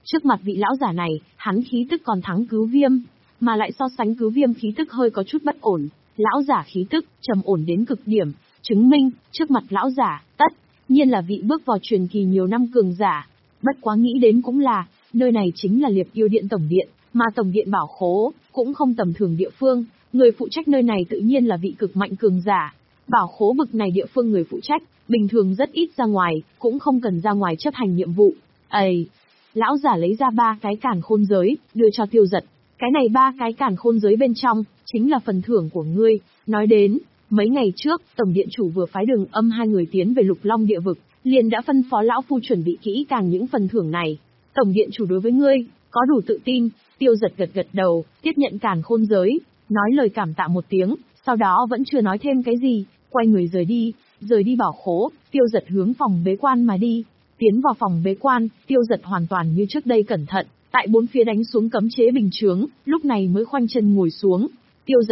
Trước mặt vị lão giả này, hắn khí tức còn thắng Cứu Viêm, mà lại so sánh Cứu Viêm khí tức hơi có chút bất ổn. Lão giả khí tức trầm ổn đến cực điểm, chứng minh trước mặt lão giả, tất nhiên là vị bước vào truyền kỳ nhiều năm cường giả. Bất quá nghĩ đến cũng là, nơi này chính là Liệp Yêu Điện tổng điện, mà tổng điện bảo khố cũng không tầm thường địa phương, người phụ trách nơi này tự nhiên là vị cực mạnh cường giả. Bảo khố bực này địa phương người phụ trách, bình thường rất ít ra ngoài, cũng không cần ra ngoài chấp hành nhiệm vụ. Ây! Lão giả lấy ra ba cái càn khôn giới, đưa cho Tiêu Giật. Cái này ba cái càn khôn giới bên trong, chính là phần thưởng của ngươi. Nói đến, mấy ngày trước, Tổng điện chủ vừa phái Đường Âm hai người tiến về Lục Long địa vực, liền đã phân phó lão phu chuẩn bị kỹ càng những phần thưởng này. Tổng điện chủ đối với ngươi, có đủ tự tin. Tiêu Giật gật gật đầu, tiếp nhận càn khôn giới, nói lời cảm tạ một tiếng, sau đó vẫn chưa nói thêm cái gì, quay người rời đi. Rời đi bảo khố, Tiêu Giật hướng phòng bế quan mà đi. Tiến vào phòng bế quan, Tiêu Giật hoàn toàn như trước đây cẩn thận, tại bốn phía đánh xuống cấm chế bình chướng, lúc này mới khoanh chân ngồi xuống. Tiêu Giật